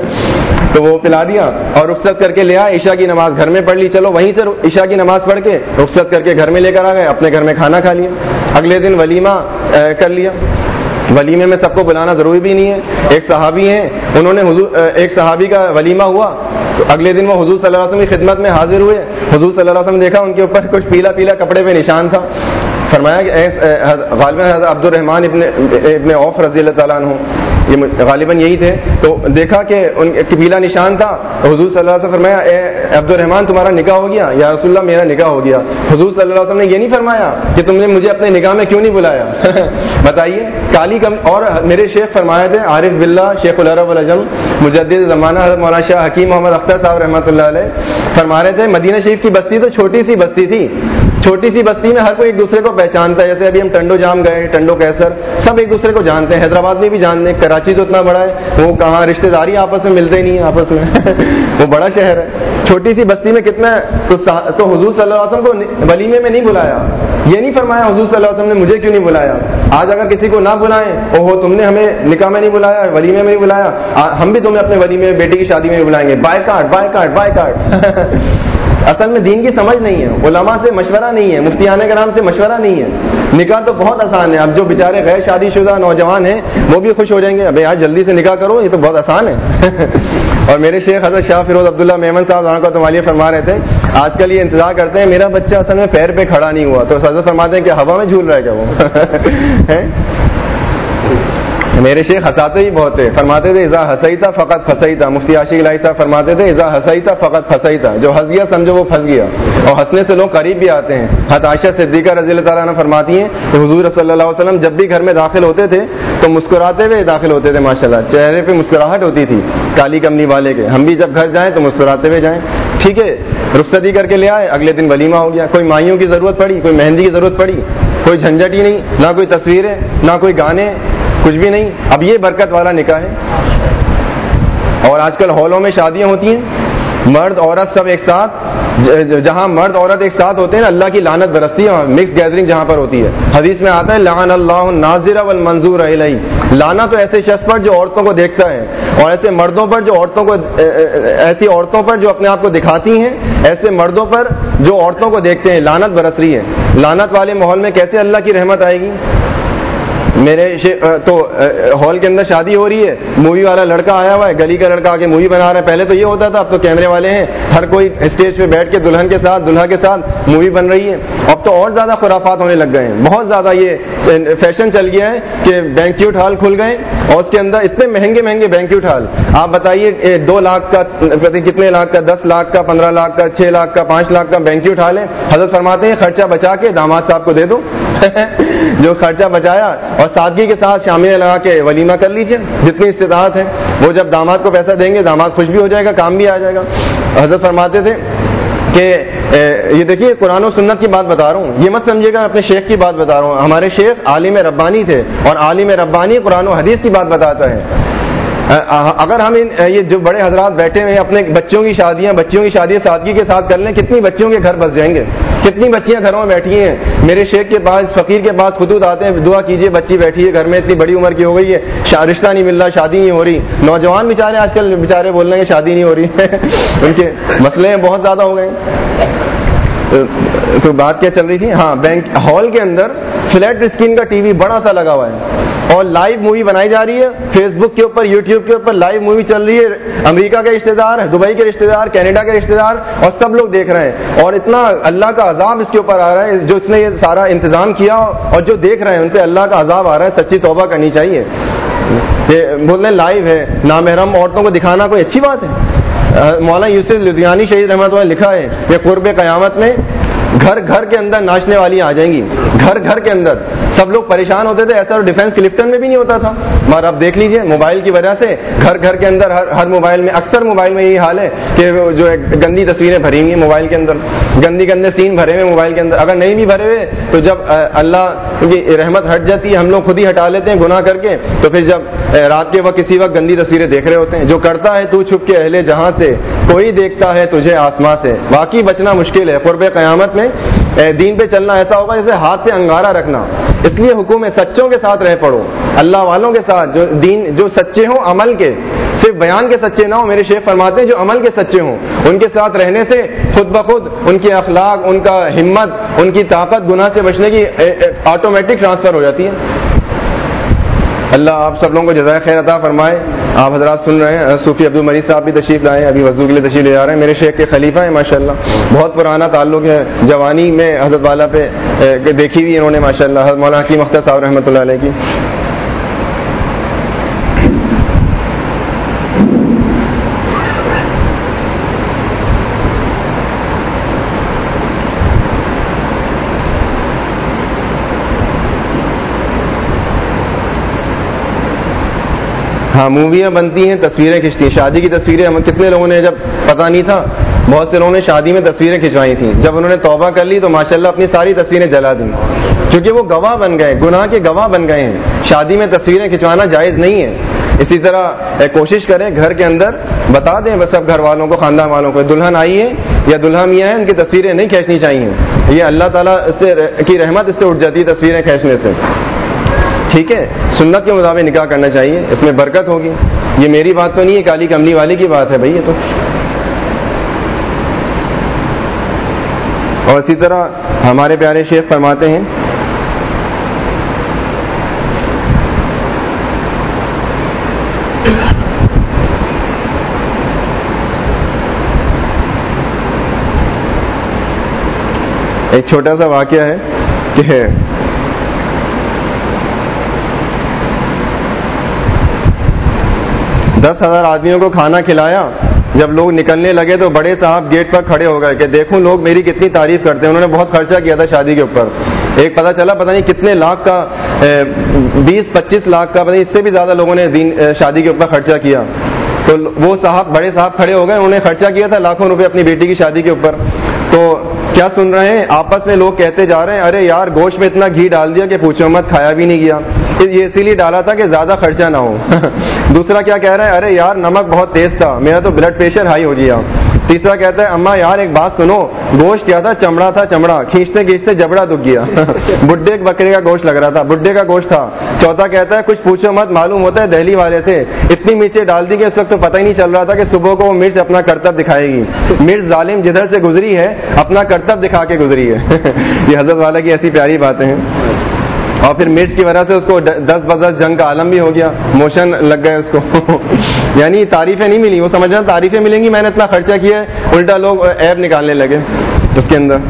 تو وہ پلا دیا اور رخصت کر کے لے آئے. عشاء کی نماز گھر میں پڑھ لی, چلو وہیں سے عشاء کی نماز پڑھ کے رخصت کر کے گھر میں لے کر آ گئے, اپنے گھر میں کھانا کھا لیا. اگلے دن ولیمہ کر لیا. ولیمے میں سب کو بلانا ضروری بھی نہیں ہے. ایک صحابی ہیں, انہوں نے ایک صحابی کا ولیمہ ہوا تو اگلے دن وہ حضور صلی اللہ علیہ وسلم کی خدمت میں حاضر ہوئے. حضور صلی اللہ علیہ وسلم نے دیکھا ان کے اوپر کچھ پیلا پیلا کپڑے پہ نشان تھا. فرمایا کہ غالباً حضرت عبد الرحمن ابن عوف رضی اللہ تعالیٰ عنہ, یہ غالباً یہی تھے. تو دیکھا کہ ان کے پیلا نشان تھا. حضور صلی اللہ علیہ وسلم فرمایا اے عبد الرحمن تمہارا نکاح ہو گیا؟ یا رسول اللہ میرا نکاح ہو گیا. حضور صلی اللہ علیہ وسلم نے یہ نہیں فرمایا کہ تم نے مجھے اپنے نکاح میں کیوں نہیں بلایا. بتائیے کالی کم. اور میرے شیخ فرمایا تھے عارف باللہ شیخ العرب والعجم مجدد زمانہ حضرت مولانا شاہ حکیم محمد اختر صاحب رحمۃ اللہ علیہ فرما رہے تھے مدینہ شریف کی بستی تو چھوٹی سی بستی تھی. چھوٹی سی بستی میں ہر کوئی ایک دوسرے کو پہچانتا ہے. جیسے ابھی ہم ٹنڈو جام گئے, ٹنڈو کیسر, سب ایک دوسرے کو جانتے ہیں. حیدرآباد میں بھی جانتے ہیں. کراچی تو اتنا بڑا ہے, وہ کہاں رشتے داری آپس میں ملتے نہیں ہیں آپس میں. وہ بڑا شہر ہے. چھوٹی سی بستی میں کتنا ہے. تو حضور صلی اللہ علیہ وسلم کو ولیمے میں نہیں بلایا. یہ نہیں فرمایا حضور صلی اللہ علیہ وسلم نے مجھے کیوں نہیں بلایا. آج اگر کسی کو نہ بلائیں, اوہو تم نے ہمیں نکاح میں نہیں بلایا, ولیمے میں نہیں بلایا, ہم بھی تمہیں اپنے ولیمے میں بیٹی کی شادی میں نہیں بلائیں گے. Boycott boycott boycott. اصل میں دین کی سمجھ نہیں ہے, علماء سے مشورہ نہیں ہے, مفتیان کرام سے مشورہ نہیں ہے. نکاح تو بہت آسان ہے. اب جو بیچارے غیر شادی شدہ نوجوان ہیں وہ بھی خوش ہو جائیں گے, ابھی آج جلدی سے نکاح کرو, یہ تو بہت آسان ہے. اور میرے شیخ حضرت شاہ فیروز عبداللہ میمن صاحب کا تو مالیہ فرما رہے تھے آج کل یہ انتظار کرتے ہیں میرا بچہ اصل میں پیر پہ کھڑا نہیں ہوا, تو حضرت فرماتے ہیں کہ ہوا میں جھول رہا ہے کیا وہ. میرے شیخ ہنساتے ہی بہت تھے, فرماتے تھے اذا ہنسیتا فقط پھنسیتا. مفتی عاشق الہی صاحب فرماتے تھے اذا ہنسیتا فقط پھنسیتا, جو ہنس گیا سمجھو وہ پھنس گیا. اور ہنسنے سے لوگ قریب بھی آتے ہیں. حضرت عائشہ صدیقہ رضی اللہ تعالیٰ عنہ فرماتی ہیں کہ حضور صلی اللہ علیہ وسلم جب بھی گھر میں داخل ہوتے تھے تو مسکراتے ہوئے داخل ہوتے تھے. ماشاءاللہ چہرے پہ مسکراہٹ ہوتی تھی کالی کملی والے کے. ہم بھی جب گھر جائیں تو مسکراتے ہوئے جائیں. ٹھیک ہے, رخصتی کر کے لے آئے, اگلے دن ولیمہ ہو گیا. کوئی مائیوں کی ضرورت پڑی, کوئی مہندی کی ضرورت پڑی, کوئی جھنجٹ ہی نہیں, نہ کوئی تصویریں, نہ کوئی گانے, کچھ بھی نہیں. اب یہ برکت والا نکاح ہے. اور آج کل ہالوں میں شادیاں ہوتی ہیں, مرد عورت سب ایک ساتھ, جہاں مرد عورت ایک ساتھ ہوتے ہیں نا اللہ کی لعنت برستی ہے، مکس گیدرنگ جہاں پر ہوتی ہے. حدیث میں آتا ہے لعن اللہ الناظر والمنظور الیہ، لعنت تو ایسے شخص پر جو عورتوں کو دیکھتا ہے، اور ایسے مردوں پر جو عورتوں کو ایسی عورتوں پر جو اپنے آپ کو دکھاتی ہیں، ایسے مردوں پر جو عورتوں کو دیکھتے ہیں. لعنت برس رہی ہے. لعنت والے ماحول میں کیسے اللہ کی رحمت آئے گی؟ میرے تو ہال کے اندر شادی ہو رہی ہے، مووی والا لڑکا آیا ہوا ہے، گلی کا لڑکا آ کے مووی بنا رہا ہے. پہلے تو یہ ہوتا تھا، اب تو کیمرے والے ہیں، ہر کوئی اسٹیج پہ بیٹھ کے دلہن کے ساتھ دلہا کے ساتھ مووی بن رہی ہے. اب تو اور زیادہ خرافات ہونے لگ گئے ہیں، بہت زیادہ یہ فیشن چل گیا ہے کہ بینکیوٹ ہال کھل گئے اور اس کے اندر اتنے مہنگے مہنگے بینکیوٹ ہال. آپ بتائیے 2 لاکھ کا کتنے لاکھ کا، 10 لاکھ کا، 15 لاکھ کا، 6 لاکھ کا، 5 لاکھ کا بینکیوٹ ہال ہے. حضرت فرماتے ہیں خرچہ بچا کے داماد صاحب کو دے دو. جو خرچہ بچایا اور سادگی کے ساتھ شامل لگا کے ولیمہ کر لیجیے جتنی استطاعت ہے. وہ جب داماد کو پیسہ دیں گے داماد خوش بھی ہو جائے گا، کام بھی آ جائے گا. حضرت فرماتے تھے کہ یہ دیکھیے قرآن و سنت کی بات بتا رہا ہوں، یہ مت سمجھے گا اپنے شیخ کی بات بتا رہا ہوں. ہمارے شیخ عالم ربانی تھے اور عالم ربانی قرآن و حدیث کی بات بتاتا ہے. اگر ہم یہ جو بڑے حضرات بیٹھے ہوئے ہیں اپنے بچیوں کی شادیاں سادگی کے ساتھ کر لیں، کتنی بچیوں کے گھر بس جائیں گے، کتنی بچیاں گھروں میں بیٹھی ہیں. میرے شیخ کے پاس فقیر کے پاس خطوط آتے ہیں، دعا کیجیے بچی بیٹھی ہے گھر میں، اتنی بڑی عمر کی ہو گئی ہے، رشتہ نہیں مل رہا، شادی نہیں ہو رہی. نوجوان بیچارے آج کل بیچارے بول رہے ہیں شادی نہیں ہو رہی. ان کے مسئلے بہت زیادہ ہو گئے. تو بات کیا چل رہی تھی؟ ہاں، بینک ہال کے اندر فلیٹ اسکرین کا ٹی وی بڑا سا لگا ہوا ہے اور لائیو مووی بنائی جا رہی ہے. فیس بک کے اوپر، یوٹیوب کے اوپر لائیو مووی چل رہی ہے. امریکہ کے رشتے دار، دبئی کے رشتے دار، کینیڈا کے رشتے دار، اور سب لوگ دیکھ رہے ہیں. اور اتنا اللہ کا عذاب اس کے اوپر آ رہا ہے، جو اس نے یہ سارا انتظام کیا اور جو دیکھ رہے ہیں ان پہ اللہ کا عذاب آ رہا ہے. سچی توبہ کرنی چاہیے. بولنے لائیو ہے، نامحرم عورتوں کو دکھانا کوئی اچھی بات ہے؟ مولانا یوسف لدھیانی شہید رحمۃ اللہ لکھا ہے کہ قرب قیامت میں گھر گھر کے اندر ناچنے والی آ جائیں گی. گھر گھر کے اندر سب لوگ پریشان ہوتے تھے، ایسا تو ڈیفینس کلفٹن میں بھی نہیں ہوتا تھا. مگر اب دیکھ لیجئے موبائل کی وجہ سے گھر گھر کے اندر ہر موبائل میں، اکثر موبائل میں یہی حال ہے کہ جو گندی تصویریں بھری ہوئی ہیں موبائل کے اندر، گندے سین بھرے ہوئے موبائل کے اندر. اگر نہیں بھی بھرے ہوئے تو جب اللہ کی رحمت ہٹ جاتی ہے، ہم لوگ خود ہی ہٹا لیتے ہیں گناہ کر کے. تو پھر جب رات کے وقت کسی وقت گندی تصویریں دیکھ رہے ہوتے ہیں. جو کرتا ہے تو چھپ کے اہل جہاں سے، کوئی دیکھتا ہے تجھے آسماں سے. واقعی بچنا مشکل ہے. قرب قیامت میں دین پہ چلنا ایسا ہوگا جیسے ہاتھ پہ انگارہ رکھنا. اس لیے حکم ہے سچوں کے ساتھ رہ پڑو، اللہ والوں کے ساتھ، جو سچے ہوں عمل کے، صرف بیان کے سچے نہ ہوں. میرے شیخ فرماتے ہیں جو عمل کے سچے ہوں ان کے ساتھ رہنے سے خود بخود ان کے اخلاق، ان کا ہمت، ان کی طاقت گناہ سے بچنے کی آٹومیٹک ٹرانسفر ہو جاتی ہے. اللہ آپ سب لوگوں کو جزائے خیر عطا فرمائے. آپ حضرات سن رہے ہیں صوفی عبد المجید صاحب بھی تشریف لائے ہیں، ابھی وضو کے لیے تشریف لے جا رہے ہیں. میرے شیخ کے خلیفہ ہیں ماشاءاللہ، بہت پرانا تعلق ہے. جوانی میں حضرت والا پہ دیکھی ہوئی انہوں نے ماشاءاللہ، حضرت مولانا حکیم اختر صاحب رحمۃ اللہ علیہ کی. ہاں، موویاں بنتی ہیں، تصویریں کھینچتی ہیں. شادی کی تصویریں ہم کتنے لوگوں نے، جب پتہ نہیں تھا بہت سے لوگوں نے شادی میں تصویریں کھنچوائی تھیں. جب انہوں نے توبہ کر لی تو ماشاءاللہ اپنی ساری تصویریں جلا دیں، کیونکہ وہ گواہ بن گئے، گناہ کے گواہ بن گئے ہیں. شادی میں تصویریں کھنچوانا جائز نہیں ہے. اسی طرح کوشش کریں گھر کے اندر بتا دیں بس سب گھر والوں کو، خاندان والوں کو، دلہن آئی ہے یا دلہا میاں ہے ان کی تصویریں نہیں کھینچنی چاہیے. یہ اللہ تعالیٰ کی رحمت اس سے اٹھ جاتی ہے تصویریں کھینچنے سے. ٹھیک ہے، سنت کے مطابق نکاح کرنا چاہیے، اس میں برکت ہوگی. یہ میری بات تو نہیں ہے، کالی کملی والی کی بات ہے بھائی یہ تو. اور اسی طرح ہمارے پیارے شیخ فرماتے ہیں ایک چھوٹا سا واقعہ ہے کہ 10,000 آدمیوں کو کھانا کھلایا. جب لوگ نکلنے لگے تو بڑے صاحب گیٹ پر کھڑے ہو گئے کہ دیکھوں لوگ میری کتنی تعریف کرتے ہیں. انہوں نے بہت خرچہ کیا تھا شادی کے اوپر. ایک پتہ چلا پتہ نہیں کتنے لاکھ کا، 20-25 لاکھ کا، پتہ نہیں اس سے بھی زیادہ لوگوں نے شادی کے اوپر خرچہ کیا. تو وہ صاحب، بڑے صاحب کھڑے ہو گئے. انہوں نے خرچہ کیا تھا لاکھوں روپے اپنی بیٹی کی شادی کے اوپر. تو کیا سن رہے ہیں آپس میں لوگ کہتے جا رہے ہیں ارے یار گوشت میں اتنا گھی ڈال دیا کہ پوچھو مت، کھایا بھی نہیں گیا. یہ اسی لیے ڈالا تھا کہ زیادہ خرچہ نہ ہو. دوسرا کیا کہہ رہا ہے ارے یار نمک بہت تیز تھا، میرا تو بلڈ پریشر ہائی ہو گیا. تیسرا کہتا ہے اماں یار ایک بات سنو، گوشت کیا تھا؟ چمڑا تھا، چمڑا کھینچتے کھینچتے جبڑا دکھ گیا بڈھے بکرے کا گوشت لگ رہا تھا، بڈھے کا گوشت تھا۔ چوتھا کہتا ہے کچھ پوچھو مت، معلوم ہوتا ہے دہلی والے تھے، اتنی مرچیں ڈال دی کہ اس وقت تو پتہ ہی نہیں چل رہا تھا کہ صبح کو وہ مرچ اپنا کرتب دکھائے گی۔ مرچ ظالم جدھر سے گزری ہے اپنا کرتب دکھا کے گزری ہے یہ حضرت والا کی ایسی پیاری باتیں ہیں۔ اور پھر مرچ کی وجہ سے اس کو 10 بدس جنگ کا عالم بھی ہو گیا، موشن لگ گئے اس کو یعنی تعریفیں نہیں ملی، وہ سمجھنا تعریفیں ملیں گی، میں نے اتنا خرچہ کیا ہے، الٹا لوگ عیب نکالنے لگے اس کے اندر۔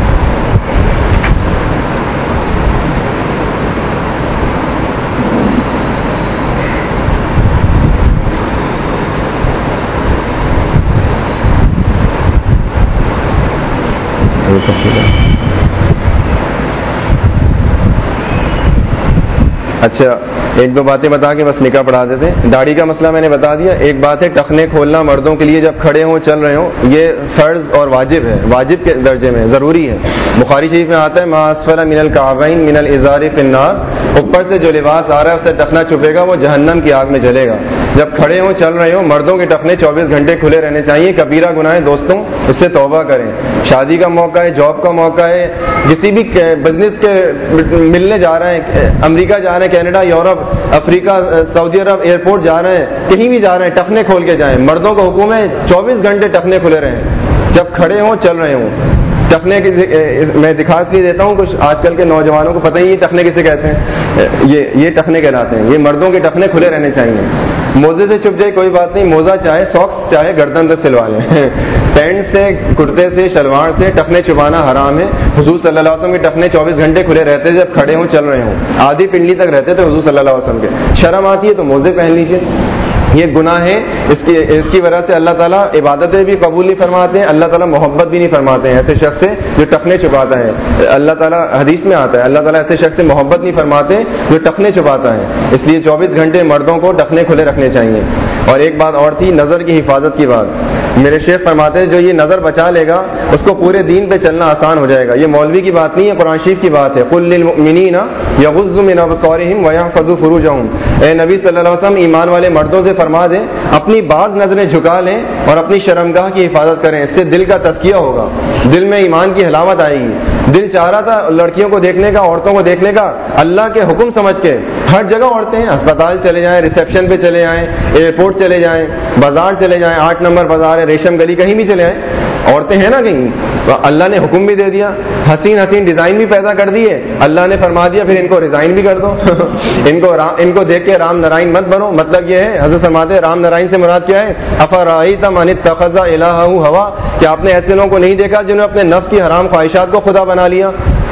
اچھا ایک دو باتیں بتا کے بس نکاح پڑھا دیتے ہیں۔ داڑھی کا مسئلہ میں نے بتا دیا۔ ایک بات ہے ٹخنے کھولنا مردوں کے لیے جب کھڑے ہوں چل رہے ہوں، یہ فرض اور واجب ہے، واجب کے درجے میں ضروری ہے۔ بخاری شریف میں آتا ہے ما اسفل من الکعبین من الازار فی النار، اوپر سے جو لباس آ رہا ہے اس سے ٹخنا چھپے گا وہ جہنم کی آگ میں جلے گا۔ جب کھڑے ہوں چل رہے ہوں مردوں کے ٹخنے 24 گھنٹے کھلے رہنے چاہیے۔ کبیرہ گناہ ہے دوستوں، اس سے توبہ کریں۔ شادی کا موقع ہے، جاب کا موقع ہے، کسی بھی بزنس کے ملنے جا رہے ہیں، امریکہ جا رہے ہیں، کینیڈا، یورپ، افریقہ، سعودی عرب، ایئرپورٹ جا رہے ہیں، کہیں بھی جا رہے ہیں، ٹخنے کھول کے جائیں۔ مردوں کا حکم ہے 24 گھنٹے ٹخنے کھلے رہیں جب کھڑے ہوں چل رہے ہوں۔ ٹخنے کی میں دکھا کے دیتا ہوں، کچھ آج کل کے نوجوانوں کو پتہ ہی یہ ٹخنے کسے کہتے ہیں، یہ ٹخنے کہلاتے ہیں۔ یہ مردوں کے ٹخنے کھلے رہنے چاہیے۔ موزے سے چھپ جائے کوئی بات نہیں، موزہ چاہے ساکس چاہے گردن سے سلوا لیں پینٹ سے، کرتے سے، شلوار سے ٹخنے چھپانا حرام ہے۔ حضور صلی اللہ علیہ وسلم کے ٹخنے 24 گھنٹے کھلے رہتے جب کھڑے ہوں چل رہے ہوں، آدھی پنڈلی تک رہتے تھے حضور صلی اللہ علیہ وسلم کے۔ شرم آتی ہے تو موزے پہن لیجیے، یہ گناہ ہے، اس کی وجہ سے اللہ تعالیٰ عبادتیں بھی قبول نہیں فرماتے ہیں، اللہ تعالیٰ محبت بھی نہیں فرماتے ہیں ایسے شخص سے جو ٹخنے چھپاتا ہے۔ اللہ تعالیٰ حدیث میں آتا ہے اللہ تعالیٰ ایسے شخص سے محبت نہیں فرماتے جو ٹخنے چھپاتا ہے۔ اس لیے 24 گھنٹے مردوں کو ٹخنے کھلے رکھنے چاہیے۔ اور ایک بات اور تھی، نظر کی حفاظت کی بات۔ میرے شیخ فرماتے ہیں جو یہ نظر بچا لے گا اس کو پورے دین پہ چلنا آسان ہو جائے گا۔ یہ مولوی کی بات نہیں ہے، قرآن شریف کی بات ہے۔ قل للمؤمنین یغضوا من ابصارہم ویحفظوا فروجہم، اے نبی صلی اللہ علیہ وسلم ایمان والے مردوں سے فرما دیں اپنی بعض نظریں جھکا لیں اور اپنی شرمگاہ کی حفاظت کریں، اس سے دل کا تزکیہ ہوگا، دل میں ایمان کی حلاوت آئے گی۔ دل چاہ رہا تھا لڑکیوں کو دیکھنے کا، عورتوں کو دیکھنے کا، اللہ کے حکم سمجھ کے ہر جگہ عورتیں ہیں، اسپتال چلے جائیں، ریسیپشن پہ چلے جائیں، ایئرپورٹ چلے جائیں، بازار چلے جائیں، 8 نمبر بازار ہے، ریشم گلی، کہیں بھی چلے جائیں عورتیں ہیں نا کہیں، تو اللہ نے حکم بھی دے دیا، حسین حسین ڈیزائن بھی پیدا کر دیے، اللہ نے فرما دیا پھر ان کو ریزائن بھی کر دو ان کو دیکھ کے رام نارائن مت بنو۔ مطلب یہ ہے حضرت فرماتے ہیں رام نارائن سے مراد کیا ہے؟ افرأیت من اتخذ الہہ ہوا، کہ آپ نے ایسے لوگوں کو نہیں دیکھا جنہوں نے اپنے نفس کی حرام خواہشات کو خدا بنا لیا،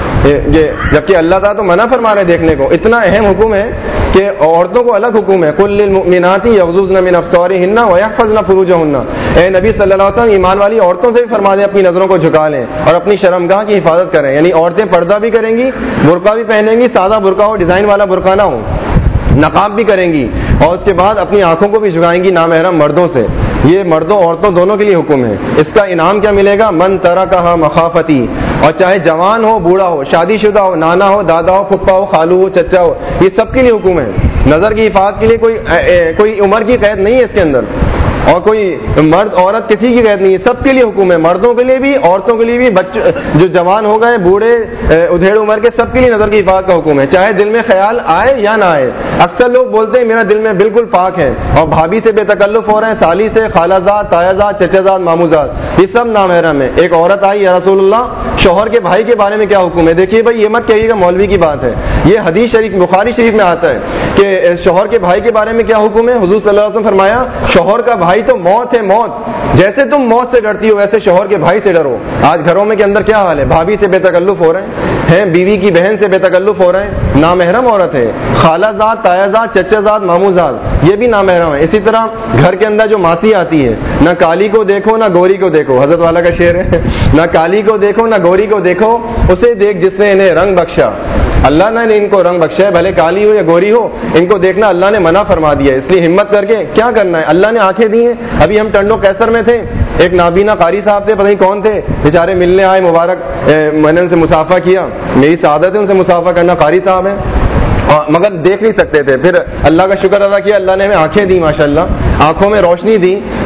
جبکہ اللہ تعالیٰ تو منع فرما رہے دیکھنے کو۔ اتنا اہم حکم ہے کہ عورتوں کو الگ حکم ہے، قل للمؤمنات یغضضن من ابصارہن ویحفظن فروجہن، اے نبی صلی اللہ علیہ وسلم ایمان والی عورتوں سے بھی فرما دیں اپنی نظروں کو جھکا لیں اور اپنی شرمگاہ کی حفاظت کریں، یعنی عورتیں پردہ بھی کریں گی، برقع بھی پہنیں گی، سادہ برقع ہو، ڈیزائن والا برقع نہ ہو، نقاب بھی کریں گی، اور اس کے بعد اپنی آنکھوں کو بھی جھکائیں گی نامحرم مردوں سے۔ یہ مردوں عورتوں دونوں کے لیے حکم ہے۔ اس کا انعام کیا ملے گا؟ من ترکھا مخافتی، اور چاہے جوان ہو، بوڑھا ہو، شادی شدہ ہو، نانا ہو، دادا ہو، پھپھا ہو، خالو ہو، چچا ہو، یہ سب کے لیے حکم ہے۔ نظر کی حفاظت کے لیے کوئی عمر کی قید نہیں ہے اس کے اندر، اور کوئی مرد عورت کسی کی قید نہیں ہے، سب کے لیے حکم ہے، مردوں کے لیے بھی، عورتوں کے لیے بھی، بچے جو جوان ہو گئے، بوڑھے، ادھیڑ عمر کے، سب کے لیے نظر کی حفاظت کا حکم ہے، چاہے دل میں خیال آئے یا نہ آئے۔ اکثر لوگ بولتے ہیں میرا دل میں بالکل پاک ہے، اور بھابھی سے بے تکلف ہو رہے ہیں، سالی سے، خالہ زاد، تایا زاد، چچا زاد، مامو زاد، یہ سب نامحرم ہے۔ ایک عورت آئی یا رسول اللہ شوہر کے بھائی کے بارے میں کیا حکم ہے؟ دیکھیے بھائی یہ مت کہیے گا مولوی کی بات ہے، یہ حدیث شریف بخاری شریف میں آتا ہے کہ شوہر کے بھائی کے بارے میں کیا حکم ہے؟ حضور صلی اللہ علیہ وسلم فرمایا شوہر کا بھائی تو موت ہے، موت، جیسے تم موت سے ڈرتی ہو ویسے شوہر کے بھائی سے ڈرو۔ آج گھروں میں کے اندر کیا حال ہے؟ بھابھی سے بے تکلف ہو رہے ہیں، بیوی کی بہن سے بے تکلف ہو رہے ہیں، نامحرم عورت ہے، خالہ زاد، تایا زاد، چچا زاد، مامو زاد، یہ بھی نامحرم ہے۔ اسی طرح گھر کے اندر جو ماسی آتی ہے، نہ کالی کو دیکھو نہ گوری کو دیکھو، حضرت والا کا شعر ہے، نہ کالی کو دیکھو نہ گوری کو دیکھو، اسے دیکھ جس نے انہیں رنگ بخشا۔ اللہ نے ان کو رنگ بخشا ہے، بھلے کالی ہو یا گوری ہو، ان کو دیکھنا اللہ نے منع فرما دیا ہے، اس لیے ہمت کر کے کیا کرنا ہے، اللہ نے آنکھیں دی ہیں۔ ابھی ہم ٹنڈو کیسر میں تھے، ایک نابینا قاری صاحب تھے، پتہ نہیں کون تھے، بیچارے ملنے آئے، مبارک، میں نے ان سے مسافہ کیا، میری سعادت ہے ان سے مسافہ کرنا، قاری صاحب ہیں، مگر دیکھ نہیں سکتے تھے۔ پھر اللہ کا شکر ادا کیا، اللہ نے ہمیں آنکھیں دی، ماشاءاللہ آنکھوں میں روشنی دی،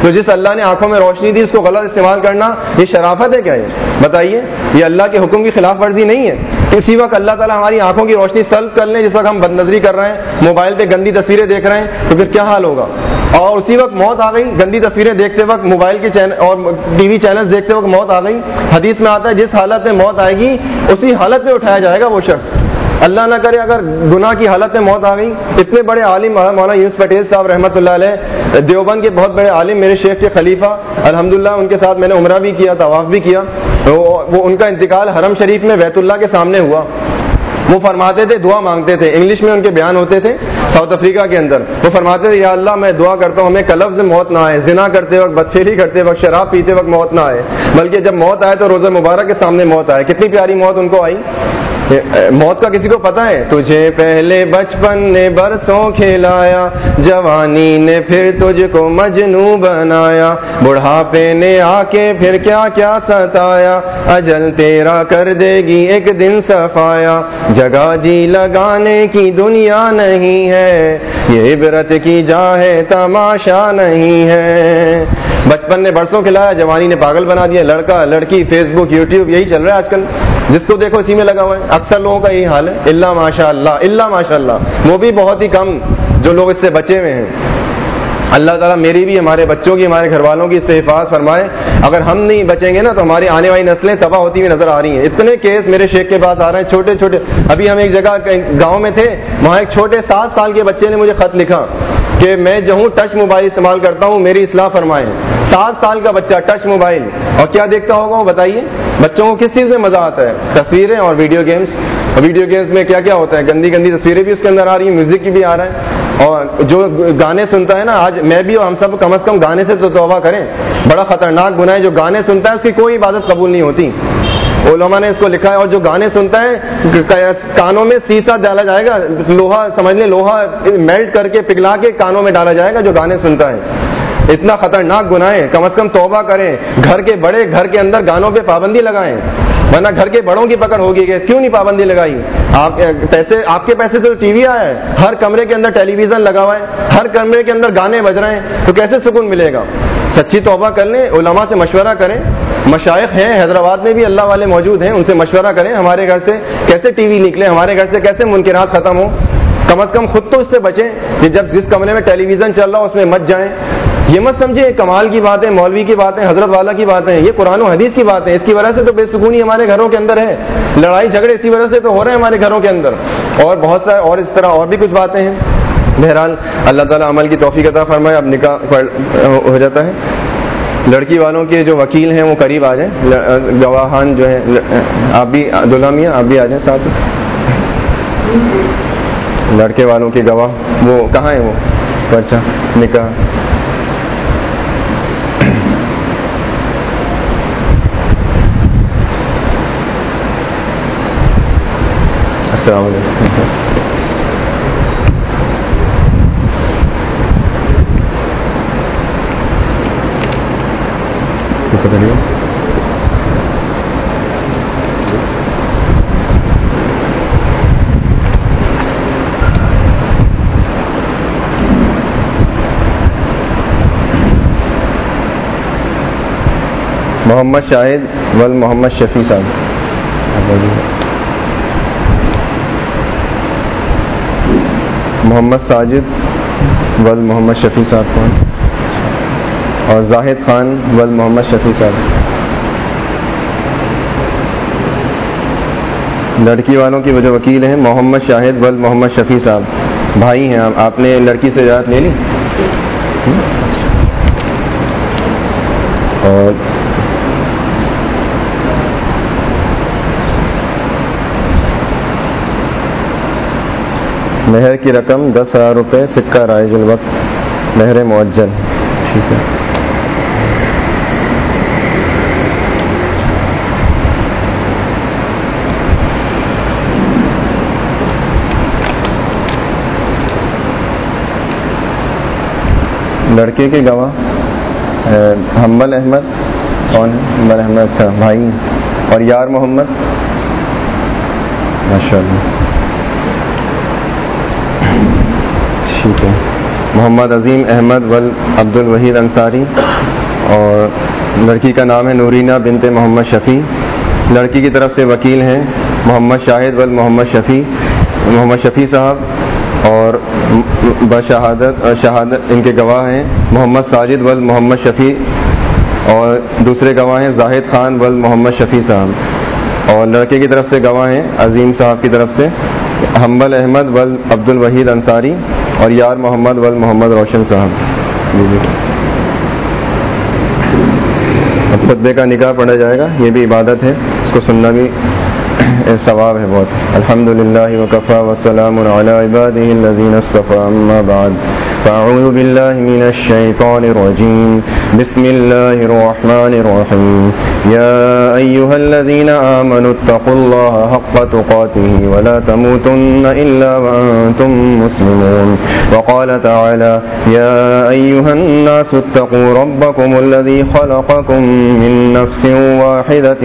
تو جس اللہ نے آنکھوں میں روشنی دی اس کو غلط استعمال کرنا یہ شرافت ہے کیا؟ یہ بتائیے، یہ اللہ کے حکم کی خلاف ورزی نہیں ہے؟ اسی وقت اللہ تعالیٰ ہماری آنکھوں کی روشنی سلب کر لیں جس وقت ہم بد نظری کر رہے ہیں، موبائل پہ گندی تصویریں دیکھ رہے ہیں، تو پھر کیا حال ہوگا؟ اور اسی وقت موت آ گئی، گندی تصویریں دیکھتے وقت، موبائل کے چینل اور ٹی وی چینلز دیکھتے وقت موت آ گئی۔ حدیث میں آتا ہے جس حالت میں موت آئے گی اسی حالت میں اٹھایا جائے گا وہ شخص۔ اللہ نہ کرے اگر گناہ کی حالت میں موت آ گئی۔ اتنے بڑے عالم مولانا یونس پٹیل صاحب رحمۃ اللہ علیہ، دیوبند کے بہت بڑے عالم، میرے شیخ کے خلیفہ، الحمدللہ ان کے ساتھ میں نے عمرہ بھی کیا، طواف بھی کیا۔ وہ ان کا انتقال حرم شریف میں بیت اللہ کے سامنے ہوا۔ وہ فرماتے تھے، دعا مانگتے تھے، انگلش میں ان کے بیان ہوتے تھے ساؤتھ افریقہ کے اندر۔ وہ فرماتے تھے یا اللہ میں دعا کرتا ہوں ہمیں کلفظ موت نہ آئے، زنا کرتے وقت، بدفعلی کرتے وقت، شراب پیتے وقت موت نہ آئے، بلکہ جب موت آئے تو روزہ مبارک کے سامنے موت آئے۔ کتنی پیاری موت ان کو آئی۔ موت کا کسی کو پتہ ہے؟ تجھے پہلے بچپن نے برسوں کھلایا، جوانی نے پھر تجھ کو مجنوں بنایا، بڑھاپے نے آ کے پھر کیا کیا ستایا، اجل تیرا کر دے گی ایک دن صفایا، جگہ جی لگانے کی دنیا نہیں ہے، یہ عبرت کی جا ہے تماشا نہیں ہے۔ بچپن نے برسوں کھلایا، جوانی نے پاگل بنا دیا، لڑکا لڑکی فیس بک یوٹیوب یہی چل رہا ہے آج کل، جس کو دیکھو اسی میں لگا ہوا ہے۔ اکثر لوگوں کا یہی حال ہے، اللہ ماشاء اللہ، وہ بھی بہت ہی کم جو لوگ اس سے بچے ہوئے ہیں۔ اللہ تعالیٰ میری بھی، ہمارے بچوں کی، ہمارے گھر والوں کی اس سے حفاظت فرمائے۔ اگر ہم نہیں بچیں گے نا تو ہماری آنے والی نسلیں تباہ ہوتی ہوئی نظر آ رہی ہیں۔ اتنے کیس میرے شیخ کے پاس آ رہے ہیں، چھوٹے چھوٹے۔ ابھی ہم ایک جگہ گاؤں میں تھے، وہاں ایک چھوٹے 7 سال کے بچے نے مجھے خط لکھا کہ میں جو ہوں ٹچ موبائل استعمال کرتا ہوں، میری اصلاح فرمائیں۔ 7 سال کا بچہ ٹچ موبائل، اور کیا دیکھتا ہوگا وہ بتائیے؟ بچوں کو کس چیز میں مزہ آتا ہے؟ تصویریں اور ویڈیو گیمز۔ اور ویڈیو گیمز میں کیا کیا ہوتا ہے؟ گندی گندی تصویریں بھی اس کے اندر آ رہی ہیں، میوزک کی بھی آ رہا ہے۔ اور جو گانے سنتا ہے نا، آج میں بھی اور ہم سب کم از کم گانے سے تو توبہ کریں، بڑا خطرناک گناہ ہے۔ جو گانے سنتا ہے اس کی کوئی عبادت قبول نہیں ہوتی، علماء نے اس کو لکھا ہے۔ اور جو گانے سنتا ہے، کانوں میں سیسا ڈالا جائے گا، لوہا سمجھ لیں، لوہا میلٹ کر کے پگھلا کے کانوں میں ڈالا جائے گا جو گانے سنتا ہے۔ اتنا خطرناک گناہ ہے، کم از کم توبہ کریں۔ گھر کے بڑے گھر کے اندر گانوں پہ پابندی لگائیں، ورنہ گھر کے بڑوں کی پکڑ ہوگی کہ کیوں نہیں پابندی لگائی؟ آپ کے پیسے سے ٹی وی آیا ہے، ہر کمرے کے اندر ٹیلی ویژن لگا ہوا ہے، ہر کمرے کے اندر گانے بج رہے ہیں، تو کیسے سکون ملے گا؟ سچی توبہ کر لیں، علماء سے مشورہ کریں۔ مشائخ ہیں حیدرآباد میں بھی، اللہ والے موجود ہیں، ان سے مشورہ کریں ہمارے گھر سے کیسے ٹی وی نکلے، ہمارے گھر سے کیسے منکرات ختم ہو۔ کم از کم خود تو اس سے بچیں کہ جب جس کمرے میں ٹیلی ویژن چل رہا ہو اس میں مت جائیں۔ یہ مت سمجھے کمال کی باتیں، مولوی کی باتیں، حضرت والا کی باتیں، یہ قرآن و حدیث کی باتیں۔ اس کی وجہ سے تو بے سکونی ہمارے گھروں کے اندر ہے، لڑائی جھگڑے اسی وجہ سے تو ہو رہے ہیں ہمارے گھروں کے اندر، اور بہت سارے اور اس طرح اور بھی کچھ باتیں ہیں۔ بہرحال اللہ تعالیٰ عمل کی توفیق عطا فرمائے۔ اب نکاح ہو جاتا ہے۔ لڑکی والوں کے جو وکیل ہیں وہ قریب آ جائیں، گواہان جو ہیں، آپ بھی دلہا میاں آپ بھی آ جائیں ساتھ۔ لڑکے والوں کے گواہ وہ کہاں ہیں؟ وہ پرچہ نکاح۔ السلام علیکم۔ محمد شاہد ول محمد شفیع صاحب، محمد ساجد ول محمد شفیع صاحب خان، اور زاہد خان ول محمد شفیع صاحب۔ لڑکی والوں کی وہ جو وکیل ہیں محمد شاہد ول محمد شفیع صاحب، بھائی ہیں آپ نے لڑکی سے اجازت لے لی؟ اور مہر کی رقم 10,000 روپے، سکہ رائج الوقت، مہر معجل۔ ٹھیک ہے۔ لڑکے کے گواہ حنبل احمد، کون ہے حنبل احمد؟ اچھا بھائی، اور یار محمد، ماشاء اللہ، ٹھیک ہے۔ محمد عظیم احمد ول عبد الوحید انصاری، اور لڑکی کا نام ہے نورینہ بنت محمد شفیع۔ لڑکی کی طرف سے وکیل ہیں محمد شاہد ول محمد شفیع صاحب، اور شہادت ان کے گواہ ہیں محمد ساجد ول محمد شفیع، اور دوسرے گواہ ہیں زاہد خان ول محمد شفیع صاحب، اور لڑکے کی طرف سے گواہ ہیں عظیم صاحب کی طرف سے حنبل احمد ول عبد الوحید انصاری، اور یار محمد ول محمد روشن صاحب۔ جی اب خطبے کا نکاح پڑھا جائے گا، یہ بھی عبادت ہے، اس کو سننا بھی ثواب ہے بہت۔ الحمدللہ وکفی وسلام علی عبادہ الذین اصطفی، اما بعد فاعوذ باللہ من الشیطان الرجیم، بسم اللہ الرحمن الرحیم، یا ایہا الذین آمنوا اتقوا اللہ حق تقاتہ ولا تموتن الا وانتم مسلمون، وقال تعالی یا ایہا الناس اتقوا ربکم الذی خلقکم من نفس واحدۃ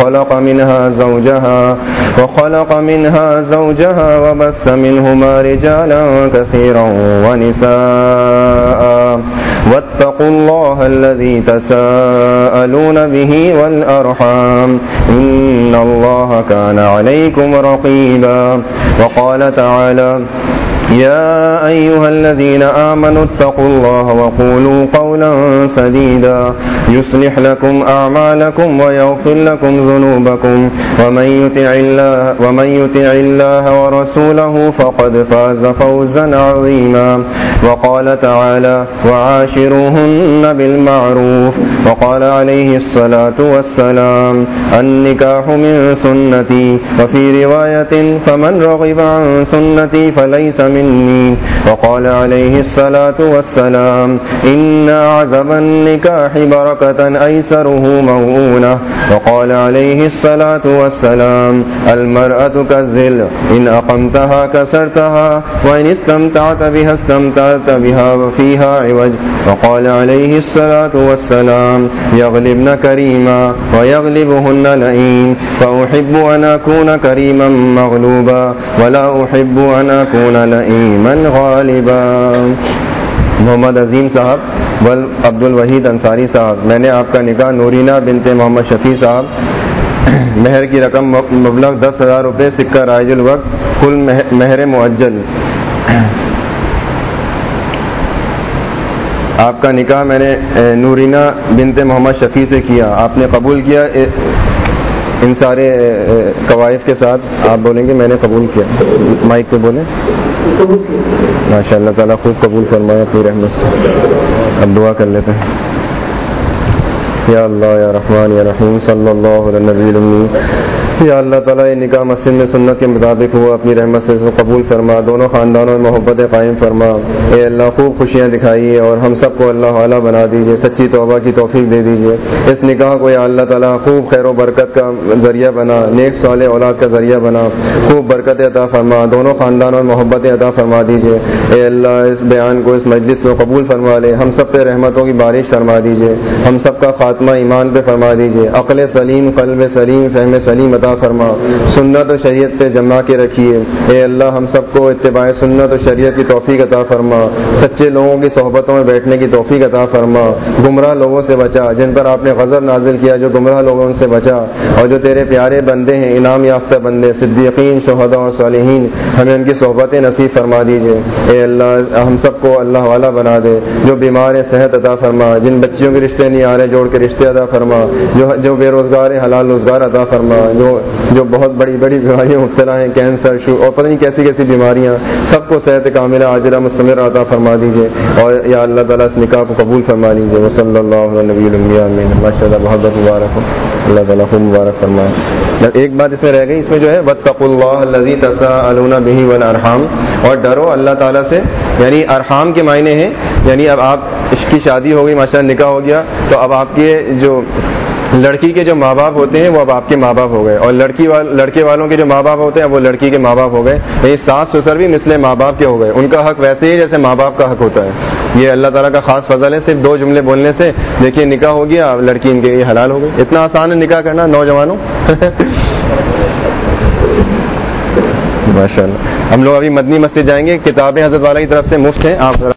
وخلق منها زوجها وبث منهما رجالا كثيرا ونساء واتقوا الله الذي تساءلون به والأرحام إن الله كان عليكم رقيبا، وقال تعالى يا أيها الذين آمنوا اتقوا الله وقولوا قولا سديدا يصلح لكم أعمالكم ويغفر لكم ذنوبكم ومن يطع الله ورسوله فقد فاز فوزا عظيما، وقال تعالى وعاشروهن بالمعروف، وقال عليه الصلاة والسلام النكاح من سنتي، وفي رواية فمن رغب عن سنتي فليس مني، وقال عليه الصلاة والسلام إن أعظم النكاح بركة أيسره موؤونة، وقال عليه الصلاة والسلام المرأة كالظل إن أقمتها كسرتها وإن استمتعت بها استمتعت بها وفيها عوج، وقال عليه الصلاة والسلام يغلبن كريما ويغلبهن لئيم، فأحب أن أكون كريما مغلوبا ولا أحب أن أكون لئيما غالبا۔ محمد عظیم صاحب ول عبد الوحید انصاری صاحب، میں نے آپ کا نکاح نورینہ بنت محمد شفیع صاحب، مہر کی رقم مبلغ 10,000 روپے، سکہ رائج الوقت، کل مہر معجل۔ آپ کا نکاح میں نے نورینہ بنت محمد شفیع سے کیا، آپ نے قبول کیا ان سارے قواعد کے ساتھ۔ آپ بولیں گے میں نے قبول کیا، مائک پہ بولیں۔ ماشاء اللہ تعالیٰ خوب قبول فرمایا اپنی رحمت سے۔ اب دعا کر لیتے ہیں۔ یا اللہ یا رحمان یا رحیم صلی اللہ علیہ نبی الامی۔ یا اللہ تعالیٰ یہ نکاح مسجد میں سنت کے مطابق ہوا، اپنی رحمت سے اس کو قبول فرما، دونوں خاندانوں میں محبت قائم فرما۔ اے اللہ خوب خوشیاں دکھائیے اور ہم سب کو اللہ والا بنا دیجیے، سچی توبہ کی توفیق دے دیجیے۔ اس نکاح کو یا اللہ تعالیٰ خوب خیر و برکت کا ذریعہ بنا، نیک صالح اولاد کا ذریعہ بنا، خوب برکت عطا فرما، دونوں خاندانوں میں محبت عطا فرما دیجیے۔ اے اللہ اس بیان کو، اس مجلس کو قبول فرما لے، ہم سب پہ رحمتوں کی بارش فرما دیجیے، ہم سب کا خاتمہ ایمان پہ فرما دیجیے، عقل سلیم، قلب سلیم، فہم سلیم عطا فرما، سنت و شریعت پہ جما کے رکھیے۔ اے اللہ ہم سب کو اتباع سنت و شریعت کی توفیق عطا فرما، سچے لوگوں کی صحبتوں میں بیٹھنے کی توفیق عطا فرما، گمراہ لوگوں سے بچا، جن پر آپ نے غضب نازل کیا جو گمراہ لوگوں سے بچا، اور جو تیرے پیارے بندے ہیں، انعام یافتہ بندے، صدیقین، شہداء اور صالحین، ہمیں ان کی صحبتیں نصیب فرما دیجیے۔ اے اللہ ہم سب کو اللہ والا بنا دے، جو بیمار ہیں صحت عطا فرما، جن بچیوں کے رشتے نہیں آ رہے جوڑ کے رشتے عطا فرما، جو بے روزگار ہیں حلال روزگار عطا فرما، جو بہت بڑی بڑی بیماریوں مبتلا ہیں، کینسر، اور پتہ نہیں کیسی کیسی بیماریاں، سب کو صحت کاملہ عاجلہ مستمر عطا فرما دیجیے، اور یا اللہ تعالیٰ اس نکاح کو قبول فرما لیجیے۔ وصلی اللہ علیہ نبی الانبیاء آمین۔ ماشاء اللہ بہت مبارک ہو، اللہ تعالیٰ خوب مبارک فرمائے۔ ایک بات اس میں رہ گئی، اس میں جو ہے واتقوا اللہ الذی تساءلون بہ والارحام، اور ڈرو اللہ تعالیٰ سے، یعنی ارحام کے معنی ہیں، یعنی اب آپ کی شادی ہو گئی، ماشاء اللہ نکاح ہو گیا، تو اب آپ کے جو لڑکی کے جو ماں باپ ہوتے ہیں وہ اب آپ کے ماں باپ ہو گئے، اور لڑکے والوں کے جو ماں باپ ہوتے ہیں وہ لڑکی کے ماں باپ ہو گئے، یعنی ساس سسر بھی مثل ماں باپ کے ہو گئے، ان کا حق ویسے ہی جیسے ماں باپ کا حق ہوتا ہے۔ یہ اللہ تعالیٰ کا خاص فضل ہے، صرف 2 جملے بولنے سے دیکھیے نکاح ہو گیا، لڑکی ان کے یہ حلال ہو گئی۔ اتنا آسان ہے نکاح کرنا نوجوانوں۔ ماشاء اللہ ہم لوگ ابھی مدنی مسجد جائیں گے، کتابیں حضرت والا کی طرف سے مفت ہیں، آپ